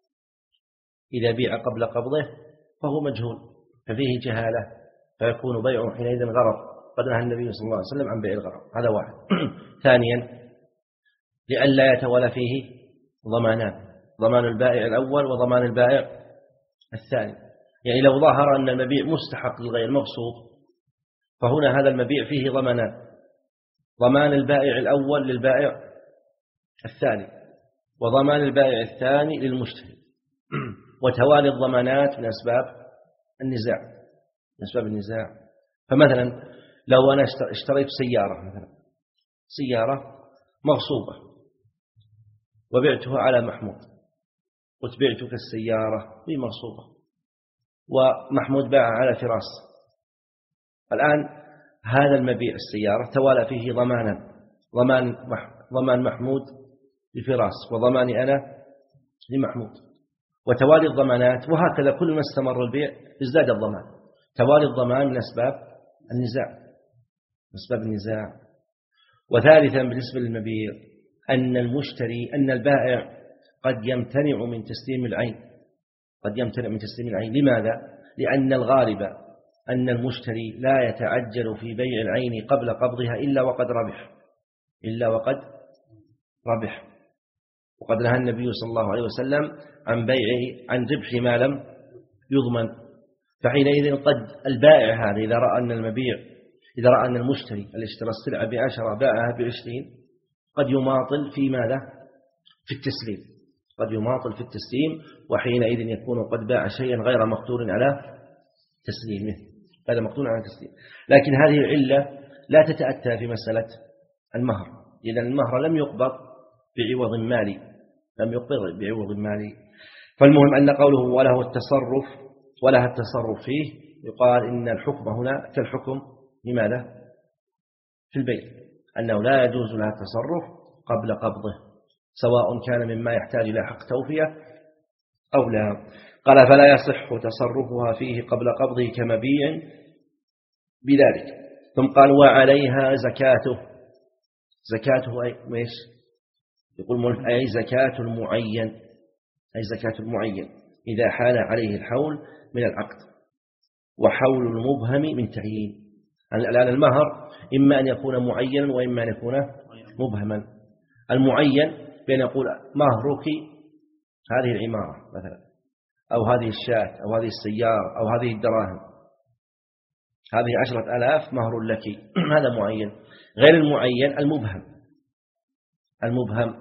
إذا بيع قبل قبضه فهو مجهول ففيه جهالة، فيكون بيعه حينئذ غرض، قد نهى النبي صلى الله عليه وسلم عن بيع الغرض. هذا واحد. ثانيا لئلا يتوالى فيه ضمانان، ضمان البائع الأول وضمان البائع الثاني. يعني لو ظهر أن المبيع مستحق للغير مغصوب، فهنا هذا المبيع فيه ضمانان، ضمان البائع الأول للبائع الثاني، وضمان البائع الثاني للمشتري. وتوالي الضمانات من أسباب النزاع، من أسباب النزاع. فمثلا لو أنا اشتريت سيارة مثلا، سيارة مغصوبة وبعتها على محمود، قلت بعتك السيارة هي مغصوبة ومحمود باعها على فراس. الآن هذا المبيع السيارة توالى فيه ضمانا، ضمان ضمان محمود لفراس وضماني أنا لمحمود، وتوالي الضمانات، وهكذا كل ما استمر البيع ازداد الضمان. توالي الضمان من أسباب النزاع، من أسباب النزاع. وثالثا بالنسبة للمبيع أن المشتري أن البائع قد يمتنع من تسليم العين، قد يمتنع من تسليم العين. لماذا؟ لأن الغالب أن المشتري لا يتعجل في بيع العين قبل قبضها إلا وقد ربح، إلا وقد ربح. وقد نهى النبي صلى الله عليه وسلم عن بيعه عن ربح ما لم يضمن. فحينئذ قد البائع هذا إذا رأى أن المبيع إذا رأى أن المشتري اللي اشترى السلعة بعشرة باعها بعشرين قد يماطل في ماذا؟ في التسليم، قد يماطل في التسليم، وحينئذ يكون قد باع شيئا غير مقدور على تسليمه، هذا مقدور على تسليمه. لكن هذه العلة لا تتأتى في مسألة المهر، إذا المهر لم يقبض بعوض مالي، لم يقبض بعوض مالي. فالمهم أن قوله وله التصرف ولها التصرف فيه، يقال إن الحكم هنا كالحكم لماذا؟ في البيع، أنه لا يجوز لها التصرف قبل قبضه، سواء كان مما يحتاج إلى حق توفية أو لا. قال فلا يصح تصرفها فيه قبل قبضه كمبيع بذلك. ثم قال وعليها زكاته، زكاته أي ميش يقول أي زكاة المعين، أي زكاة المعين إذا حال عليه الحول من العقد، وحول المبهم من تعيين. الآن المهر إما أن يكون معينا وإما أن يكون مبهما. المعين بأن يقول مهرك هذه العمارة مثلا، أو هذه الشاة، أو هذه السيارة، أو هذه الدراهم، هذه عشرة آلاف مهر لك، هذا معين. غير المعين المبهم، المبهم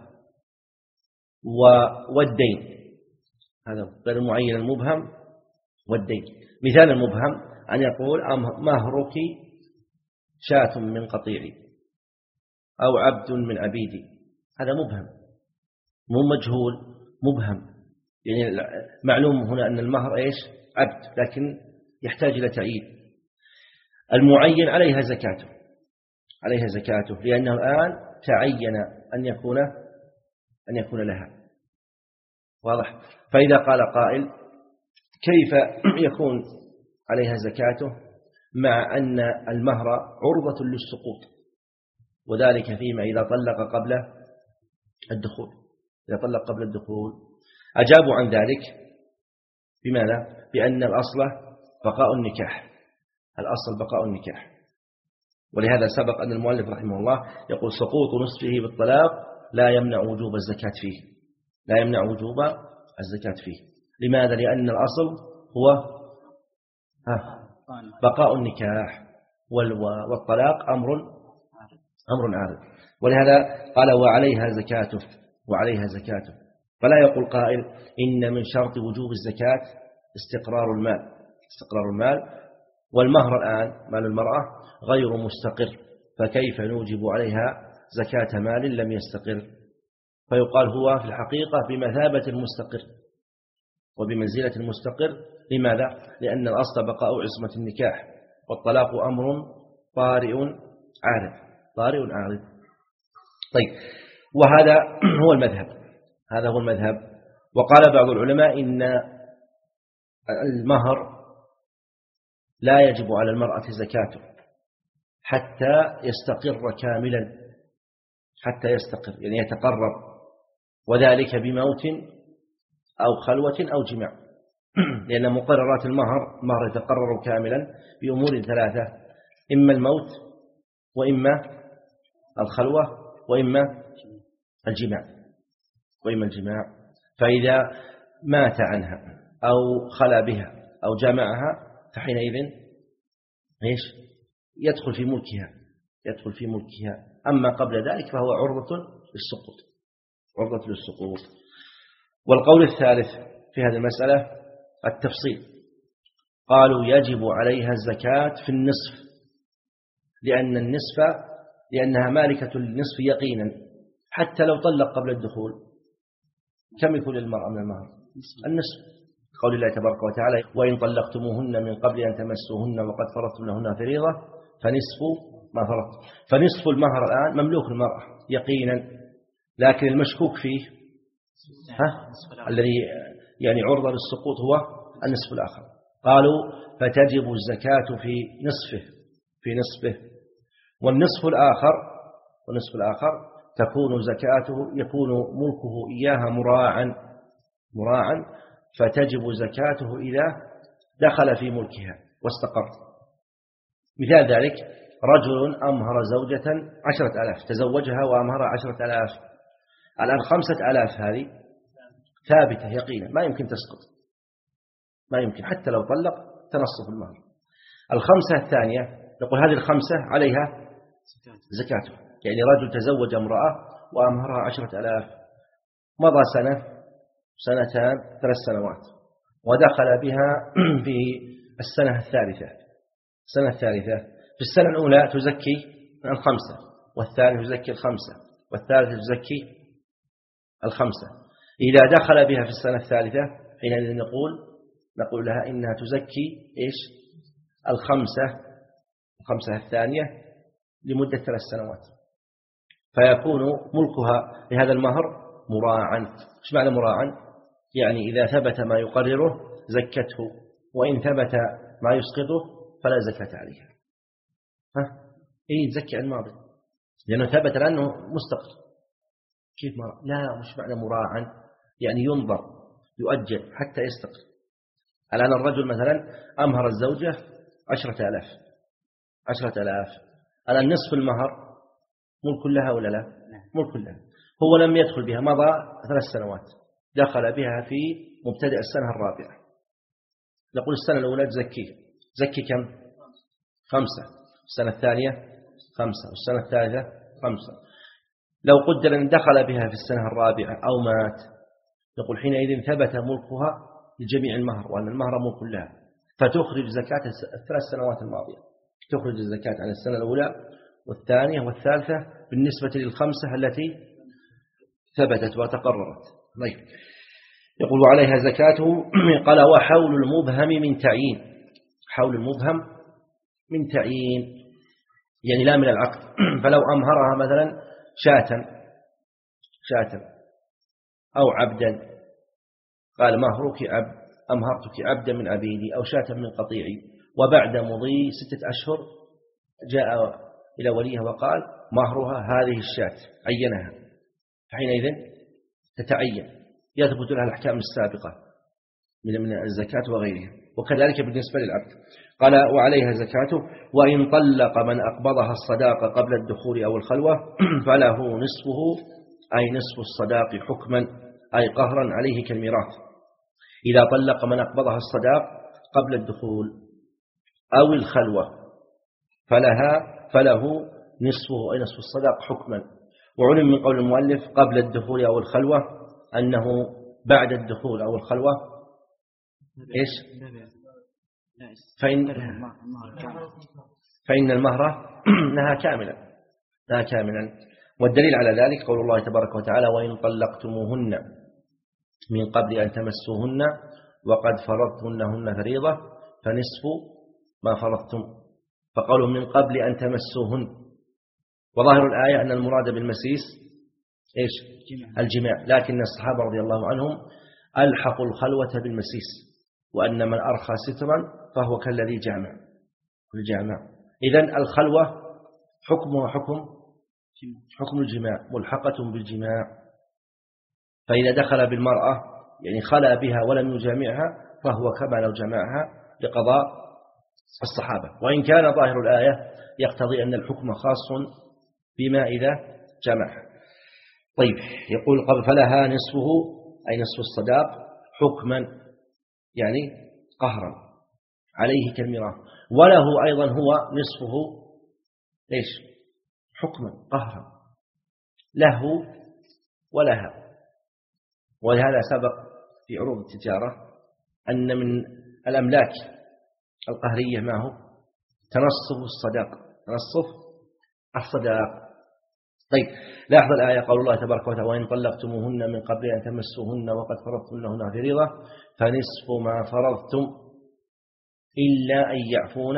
والدين، هذا غير المعين المبهم والدين. مثال المبهم أن يقول مهرك شاة من قطيعي أو عبد من عبيدي، هذا مبهم، مو مجهول، مبهم. يعني معلوم هنا أن المهر إيش؟ عبد، لكن يحتاج إلى تعيين. المعين عليها زكاته، عليها زكاته لأنه الآن تعين أن يكون أن يكون لها. واضح؟ فإذا قال قائل كيف يكون عليها زكاته مع أن المهر عرضة للسقوط، وذلك فيما إذا طلق قبل الدخول، إذا طلق قبل الدخول. أجابوا عن ذلك بماذا؟ بأن الأصل بقاء النكاح، الأصل بقاء النكاح. ولهذا سبق أن المؤلف رحمه الله يقول سقوط نصفه بالطلاق لا يمنع وجوب الزكاة فيه، لا يمنع وجوب الزكاة فيه. لماذا؟ لأن الأصل هو بقاء النكاح، والطلاق أمر أمر عارض. ولهذا قال وعليها زكاته، وعليها زكاته. فلا يقول قائل إن من شرط وجوب الزكاة استقرار المال، استقرار المال، والمهر الآن مال المرأة غير مستقر، فكيف نوجب عليها زكاة مال لم يستقر؟ فيقال هو في الحقيقة بمثابة المستقر وبمنزلة المستقر. لماذا؟ لأن الأصل بقاء عصمة النكاح، والطلاق أمر طارئ عارض، طارئ عارض. طيب، وهذا هو المذهب، هذا هو المذهب. وقال بعض العلماء إن المهر لا يجب على المرأة زكاته حتى يستقر كاملا، حتى يستقر يعني يتقرر، وذلك بموت أو خلوة أو جماع، لأن مقررات المهر المهر يتقرر كاملا بأمور ثلاثة: إما الموت، وإما الخلوة، وإما الجماع وإما الجماع فإذا مات عنها أو خلا بها أو جامعها فحينئذ إيش؟ يدخل في ملكها يدخل في ملكها أما قبل ذلك فهو عرضة للسقوط عرضة للسقوط. والقول الثالث في هذه المسألة التفصيل، قالوا يجب عليها الزكاة في النصف، لأن النصف لأنها مالكة للنصف يقينا، حتى لو طلق قبل الدخول كم يكون للمرأة من المهر؟ النصف، قول الله تبارك وتعالى: وإن طلقتموهن من قبل أن تمسوهن وقد فرضتم لهن فريضة فنصف ما فرضتم. فنصف المهر الآن مملوك للمرأة يقينا، لكن المشكوك فيه ها؟ الذي يعني عرضة للسقوط هو النصف الآخر. قالوا فتجب الزكاة في نصفه في نصفه والنصف الآخر والنصف الآخر تكون زكاته يكون ملكه إياها مراعا مراعا فتجب زكاته إذا دخل في ملكها واستقر. مثال ذلك: رجل أمهر زوجة عشرة آلاف، تزوجها وأمهرها عشرة آلاف، الآن خمسة آلاف هذه ثابتة يقينا ما يمكن تسقط، ما يمكن حتى لو طلق تنصف المهر. الخمسة الثانية نقول هذه الخمسة عليها زكاته، يعني رجل تزوج امرأة وأمهرها عشرة آلاف، مضى سنة سنتان ثلاث سنوات ودخل بها في السنة الثالثة السنة الثالثة في السنة الأولى تزكي الخمسة، والثانية تزكي الخمسة، والثالثة تزكي الخمسة. إذا دخل بها في السنة الثالثة حينئذ نقول نقول لها إنها تزكي إيش؟ الخمسة الخمسة الثانية لمدة ثلاث سنوات، فيكون ملكها لهذا المهر مراعا. ايش معنى مراعا؟ يعني إذا ثبت ما يقرره زكته، وإن ثبت ما يسقطه فلا زكاة عليها. ها؟ إيه تزكي عن الماضي لأنه ثبت لأنه مستقر. كيف مراعا؟ لا، مش معنى مراعا يعني ينظر يؤجل حتى يستقر. الآن الرجل مثلا أمهر الزوجة عشرة آلاف عشرة آلاف الآن نصف المهر ملك لها ولا لا؟ ملك لها. هو لم يدخل بها، مضى ثلاث سنوات، دخل بها في مبتدأ السنة الرابعة، نقول السنة الأولى تزكيه زكي كم؟ خمسة، السنة الثانية خمسة، والسنة الثالثة خمسة. لو قدر أن دخل بها في السنة الرابعة أو مات نقول حينئذ ثبت ملكها لجميع المهر، وأن المهر ملك لها، فتخرج زكاة الثلاث سنوات الماضية، تخرج الزكاة عن السنة الأولى والثانية والثالثة بالنسبة للخمسة التي ثبتت وتقررت. طيب، يقول عليها زكاته. قال وحول المبهم من تعيين، حول المبهم من تعيين يعني لا من العقد. فلو أمهرها مثلا شاة شاة أو عبدا، قال مهرك عبد، أمهرتك عبدا من عبيدي أو شاة من قطيعي، وبعد مضي ستة أشهر جاء إلى وليها وقال مهرها هذه الشاة، عينها، فحينئذ تتعين يثبت لها الأحكام السابقة من الزكاة وغيرها. وكذلك بالنسبة للعبد. قال وعليها زكاته وإن طلق من أقبضها الصداق قبل الدخول أو الخلوة فله نصفه، أي نصف الصداق حكما، أي قهرا عليه كالميراث. إذا طلق من أقبضها الصداق قبل الدخول أو الخلوة فلها فله نصفه، أي نصف الصداق حكما. وعلم من قول المؤلف قبل الدخول أو الخلوة أنه بعد الدخول أو الخلوة إيش؟ فإن, فإن المهر نهى كاملا نهى كاملا والدليل على ذلك قول الله تبارك وتعالى وإن طلقتموهن من قبل أن تمسوهن وقد فرضتم لهن فريضة فنصف ما فرضتم. فقالوا من قبل أن تمسوهن، وظاهر الآية أن المراد بالمسيس إيش؟ الجماع، لكن الصحابة رضي الله عنهم ألحقوا الخلوة بالمسيس، وأن من أرخى سترا فهو كالذي جامع الجامع. إذن الخلوة حكمها حكم حكم الجماع، ملحقة بالجماع. فإذا دخل بالمرأة يعني خلى بها ولم يجامعها فهو كما لو جمعها لقضاء الصحابة، وإن كان ظاهر الآية يقتضي أن الحكم خاص بما إذا جمع. طيب، يقول قبل فلها نصفه أي نصف الصداق حكما يعني قهرا عليه كالميراث، وله أيضا هو نصفه إيش؟ حكما قهرا له ولها. ولهذا سبق في عروض التجارة أن من الأملاك القهرية ما هو تنصف الصداق، تنصف الصداق. طيب، لاحظ الآية قول الله تبارك وتعالى وإن طلقتموهن من قبل أن تمسوهن وقد فرضتم لهن فريضة فنصف ما فرضتم إلا أن يعفون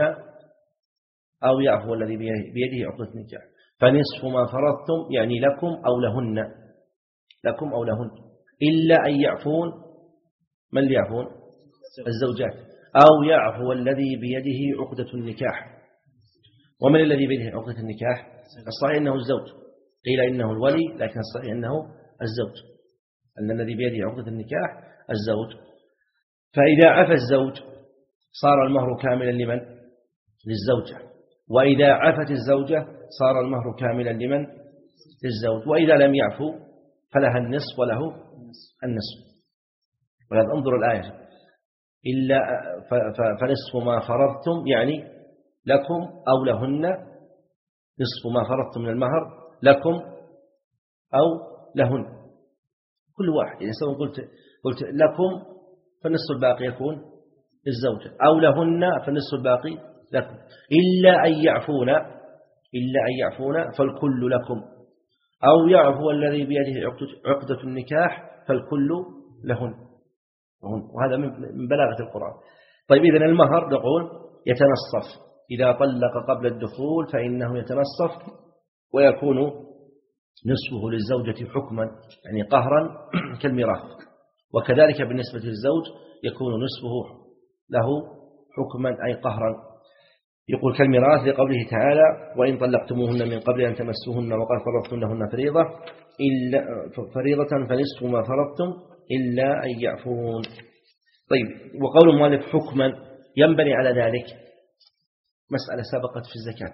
أو يعفو الذي بيده عقدة النكاح. فنصف ما فرضتم يعني لكم أو لهن، لكم أو لهن، إلا أن يعفون. من اللي يعفون؟ الزوجات. أو يعفو الذي بيده عقدة النكاح. ومن الذي بيده عقدة النكاح؟ الصحيح أنه الزوج، قيل إنه الولي، لكن الصحيح أنه الزوج، أن الذي بيده عقدة النكاح الزوج. فإذا عفى الزوج صار المهر كاملا لمن؟ للزوجة. وإذا عفت الزوجة صار المهر كاملا لمن؟ للزوج. وإذا لم يعفو فلها النصف وله النصف. ولهذا انظر الآية إلا فنصف ما فرضتم يعني لكم أو لهن، نصف ما فرضتم من المهر لكم أو لهن، كل واحد. يعني سواء قلت قلت لكم فالنصف الباقي يكون للزوجة، أو لهن فالنصف الباقي لكم، إلا أن يعفون، إلا أن يعفون فالكل لكم، أو يعفو الذي بيده عقدة النكاح فالكل لهن. وهذا من بلاغة القرآن. طيب، إذن المهر نقول يتنصف، إذا طلق قبل الدخول فإنه يتنصف ويكون نصفه للزوجة حكما يعني قهرا كالميراث، وكذلك بالنسبة للزوج يكون نصفه له حكما أي قهرا. يقول كالميراث لقوله تعالى وإن طلقتموهن من قبل أن تمسوهن وقد فرضتم لهن فريضة إلا فريضة فنصف ما فرضتم إلا أن يعفون. طيب، وقول المؤلف حكما ينبني على ذلك مسألة سبقت في الزكاة،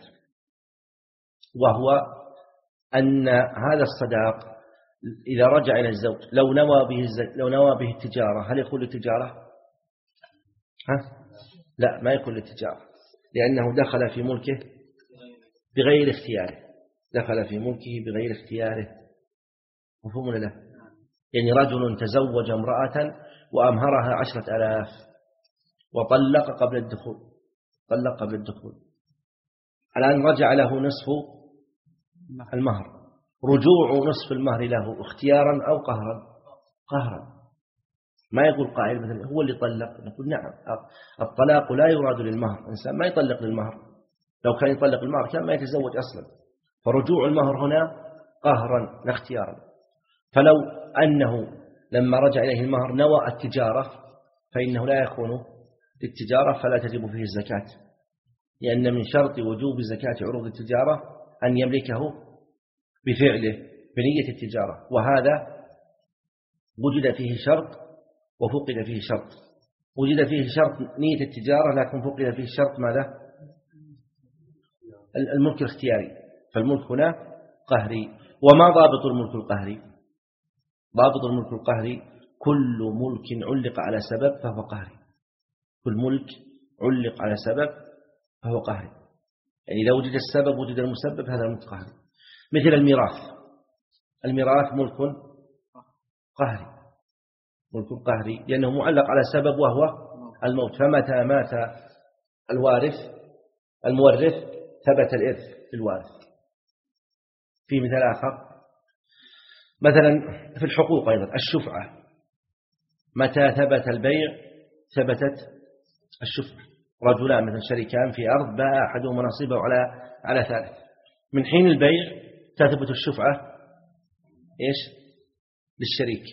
وهو أن هذا الصداق إذا رجع إلى الزوج لو نوى به لو نوى به التجارة هل يكون للتجارة؟ ها؟ لا، ما يكون للتجارة، لأنه دخل في ملكه بغير اختياره، دخل في ملكه بغير اختياره. مفهوم له؟ يعني رجل تزوج امرأة وأمهرها عشرة آلاف وطلق قبل الدخول، طلق قبل الدخول، الآن رجع له نصف المهر. رجوع نصف المهر له اختيارا أو قهرا؟ قهرا. ما يقول قائل مثلا هو اللي طلق، نقول نعم، الطلاق لا يراد للمهر، الإنسان ما يطلق للمهر، لو كان يطلق المهر كان ما يتزوج أصلا. فرجوع المهر هنا قهرا لا اختيارا. فلو أنه لما رجع إليه المهر نوى التجارة فإنه لا يكون للتجارة فلا تجب فيه الزكاة، لأن من شرط وجوب زكاة عروض التجارة أن يملكه بفعله بنية التجارة، وهذا وجد فيه شرط وفقد فيه شرط. وجد فيه شرط نية التجارة لكن فقد فيه شرط ماذا؟ الملك الاختياري. فالملك هنا قهري. وما ضابط الملك القهري؟ ضابط الملك القهري كل ملك علق على سبب فهو قهري، كل ملك علق على سبب فهو قهري. يعني لو وجد السبب وجد المسبب هذا الملك قهري. مثل الميراث، الميراث ملك قهري، ملك قهري لأنه معلق على سبب وهو الموت. فمتى مات الوارث المورث ثبت الإرث للوارث. في مثال آخر مثلا في الحقوق أيضا الشفعة، متى ثبت البيع ثبتت الشفعة. رجلان مثلا شريكان في أرض باع أحدهما نصيبه على على ثالث، من حين البيع تثبت الشفعة إيش للشريك.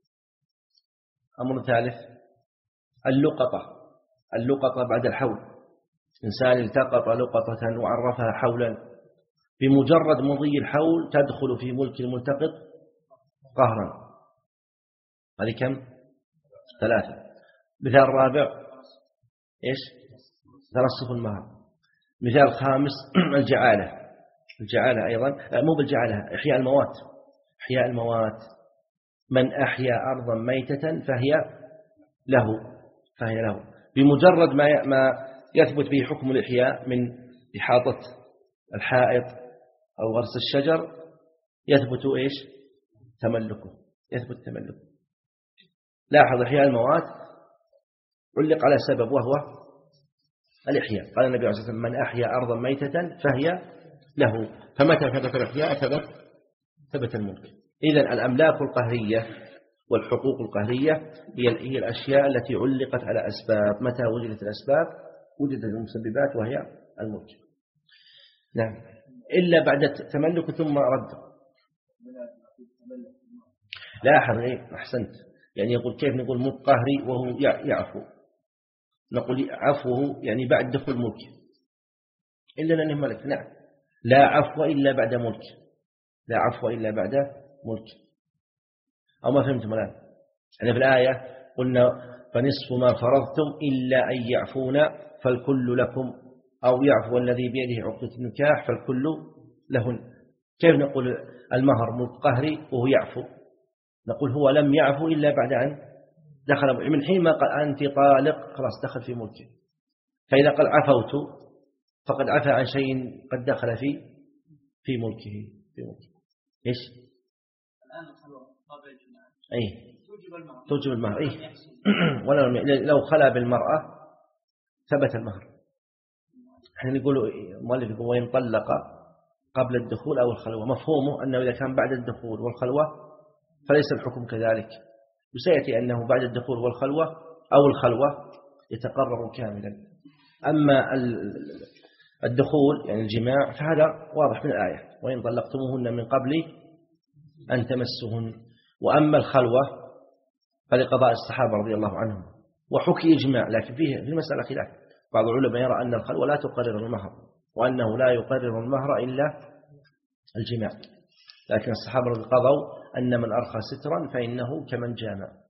أمر ثالث اللقطة. اللقطة بعد الحول، إنسان التقط لقطة وعرفها حولا، بمجرد مضي الحول تدخل في ملك الملتقط قهرا. هذه كم؟ ثلاثة. مثال رابع إيش؟ ترصف المهر. مثال خامس الجعالة. الجعالة أيضا مو بالجعالة، إحياء الموات. إحياء الموات، من أحيا أرضا ميتة فهي له فهي له بمجرد ما ما يثبت به حكم الإحياء من إحاطة الحائط أو غرس الشجر يثبت إيش تملكه يثبت تملكه. لاحظ إحياء الموات علق على سبب وهو الإحياء. قال النبي عليه الصلاة والسلام من أحيا أرضا ميتة فهي له، فمتى ثبت الإحياء ثبت ثبت الملك. إذن الأملاك القهرية والحقوق القهرية هي هي الأشياء التي علقت على أسباب. متى وجدت الأسباب وجدت المسببات وهي الملك. نعم، إلا بعد التملك ثم رد. لاحظ إيه أحسنت، يعني يقول كيف نقول ملك قهري وهو يعفو؟ نقول عفوه يعني بعد دخول الملك، إلا لأنه ملك. نعم، لا عفو إلا بعد ملك، لا عفو إلا بعد ملك. أو ما فهمتم الآن؟ يعني في الآية قلنا فنصف ما فرضتم إلا أن يعفونا فالكل لكم، أو يعفو الذي بيده عقدة النكاح فالكل لهن. كيف نقول المهر ملك قهري وهو يعفو؟ نقول هو لم يعفو إلا بعد أن دخل، من حين ما قال أنت طالق خلاص دخل في ملكه. فإذا قال عفوت فقد عفى عن شيء قد دخل في في ملكه في ملكه. إيش؟ الآن الخلوة طابع الجماعة أي توجب المهر توجب المهر. إيه ولو لو خلا بالمرأة ثبت المهر. احنا نقول مؤلف يقول وإن طلق قبل الدخول أو الخلوة، مفهومه أنه إذا كان بعد الدخول والخلوة فليس الحكم كذلك، وسيأتي أنه بعد الدخول والخلوة أو الخلوة يتقرر كاملا. أما الدخول يعني الجماع فهذا واضح من الآية وإن طلقتموهن من قبل أن تمسهن. وأما الخلوة فلقضاء الصحابة رضي الله عنهم وحكي إجماع، لكن فيه في المسألة خلاف. بعض العلماء يرى أن الخلوة لا تقرر المهر وأنه لا يقرر المهر إلا الجماع، لكن الصحابة قضوا أن من أرخى سترا فإنه كمن جامع.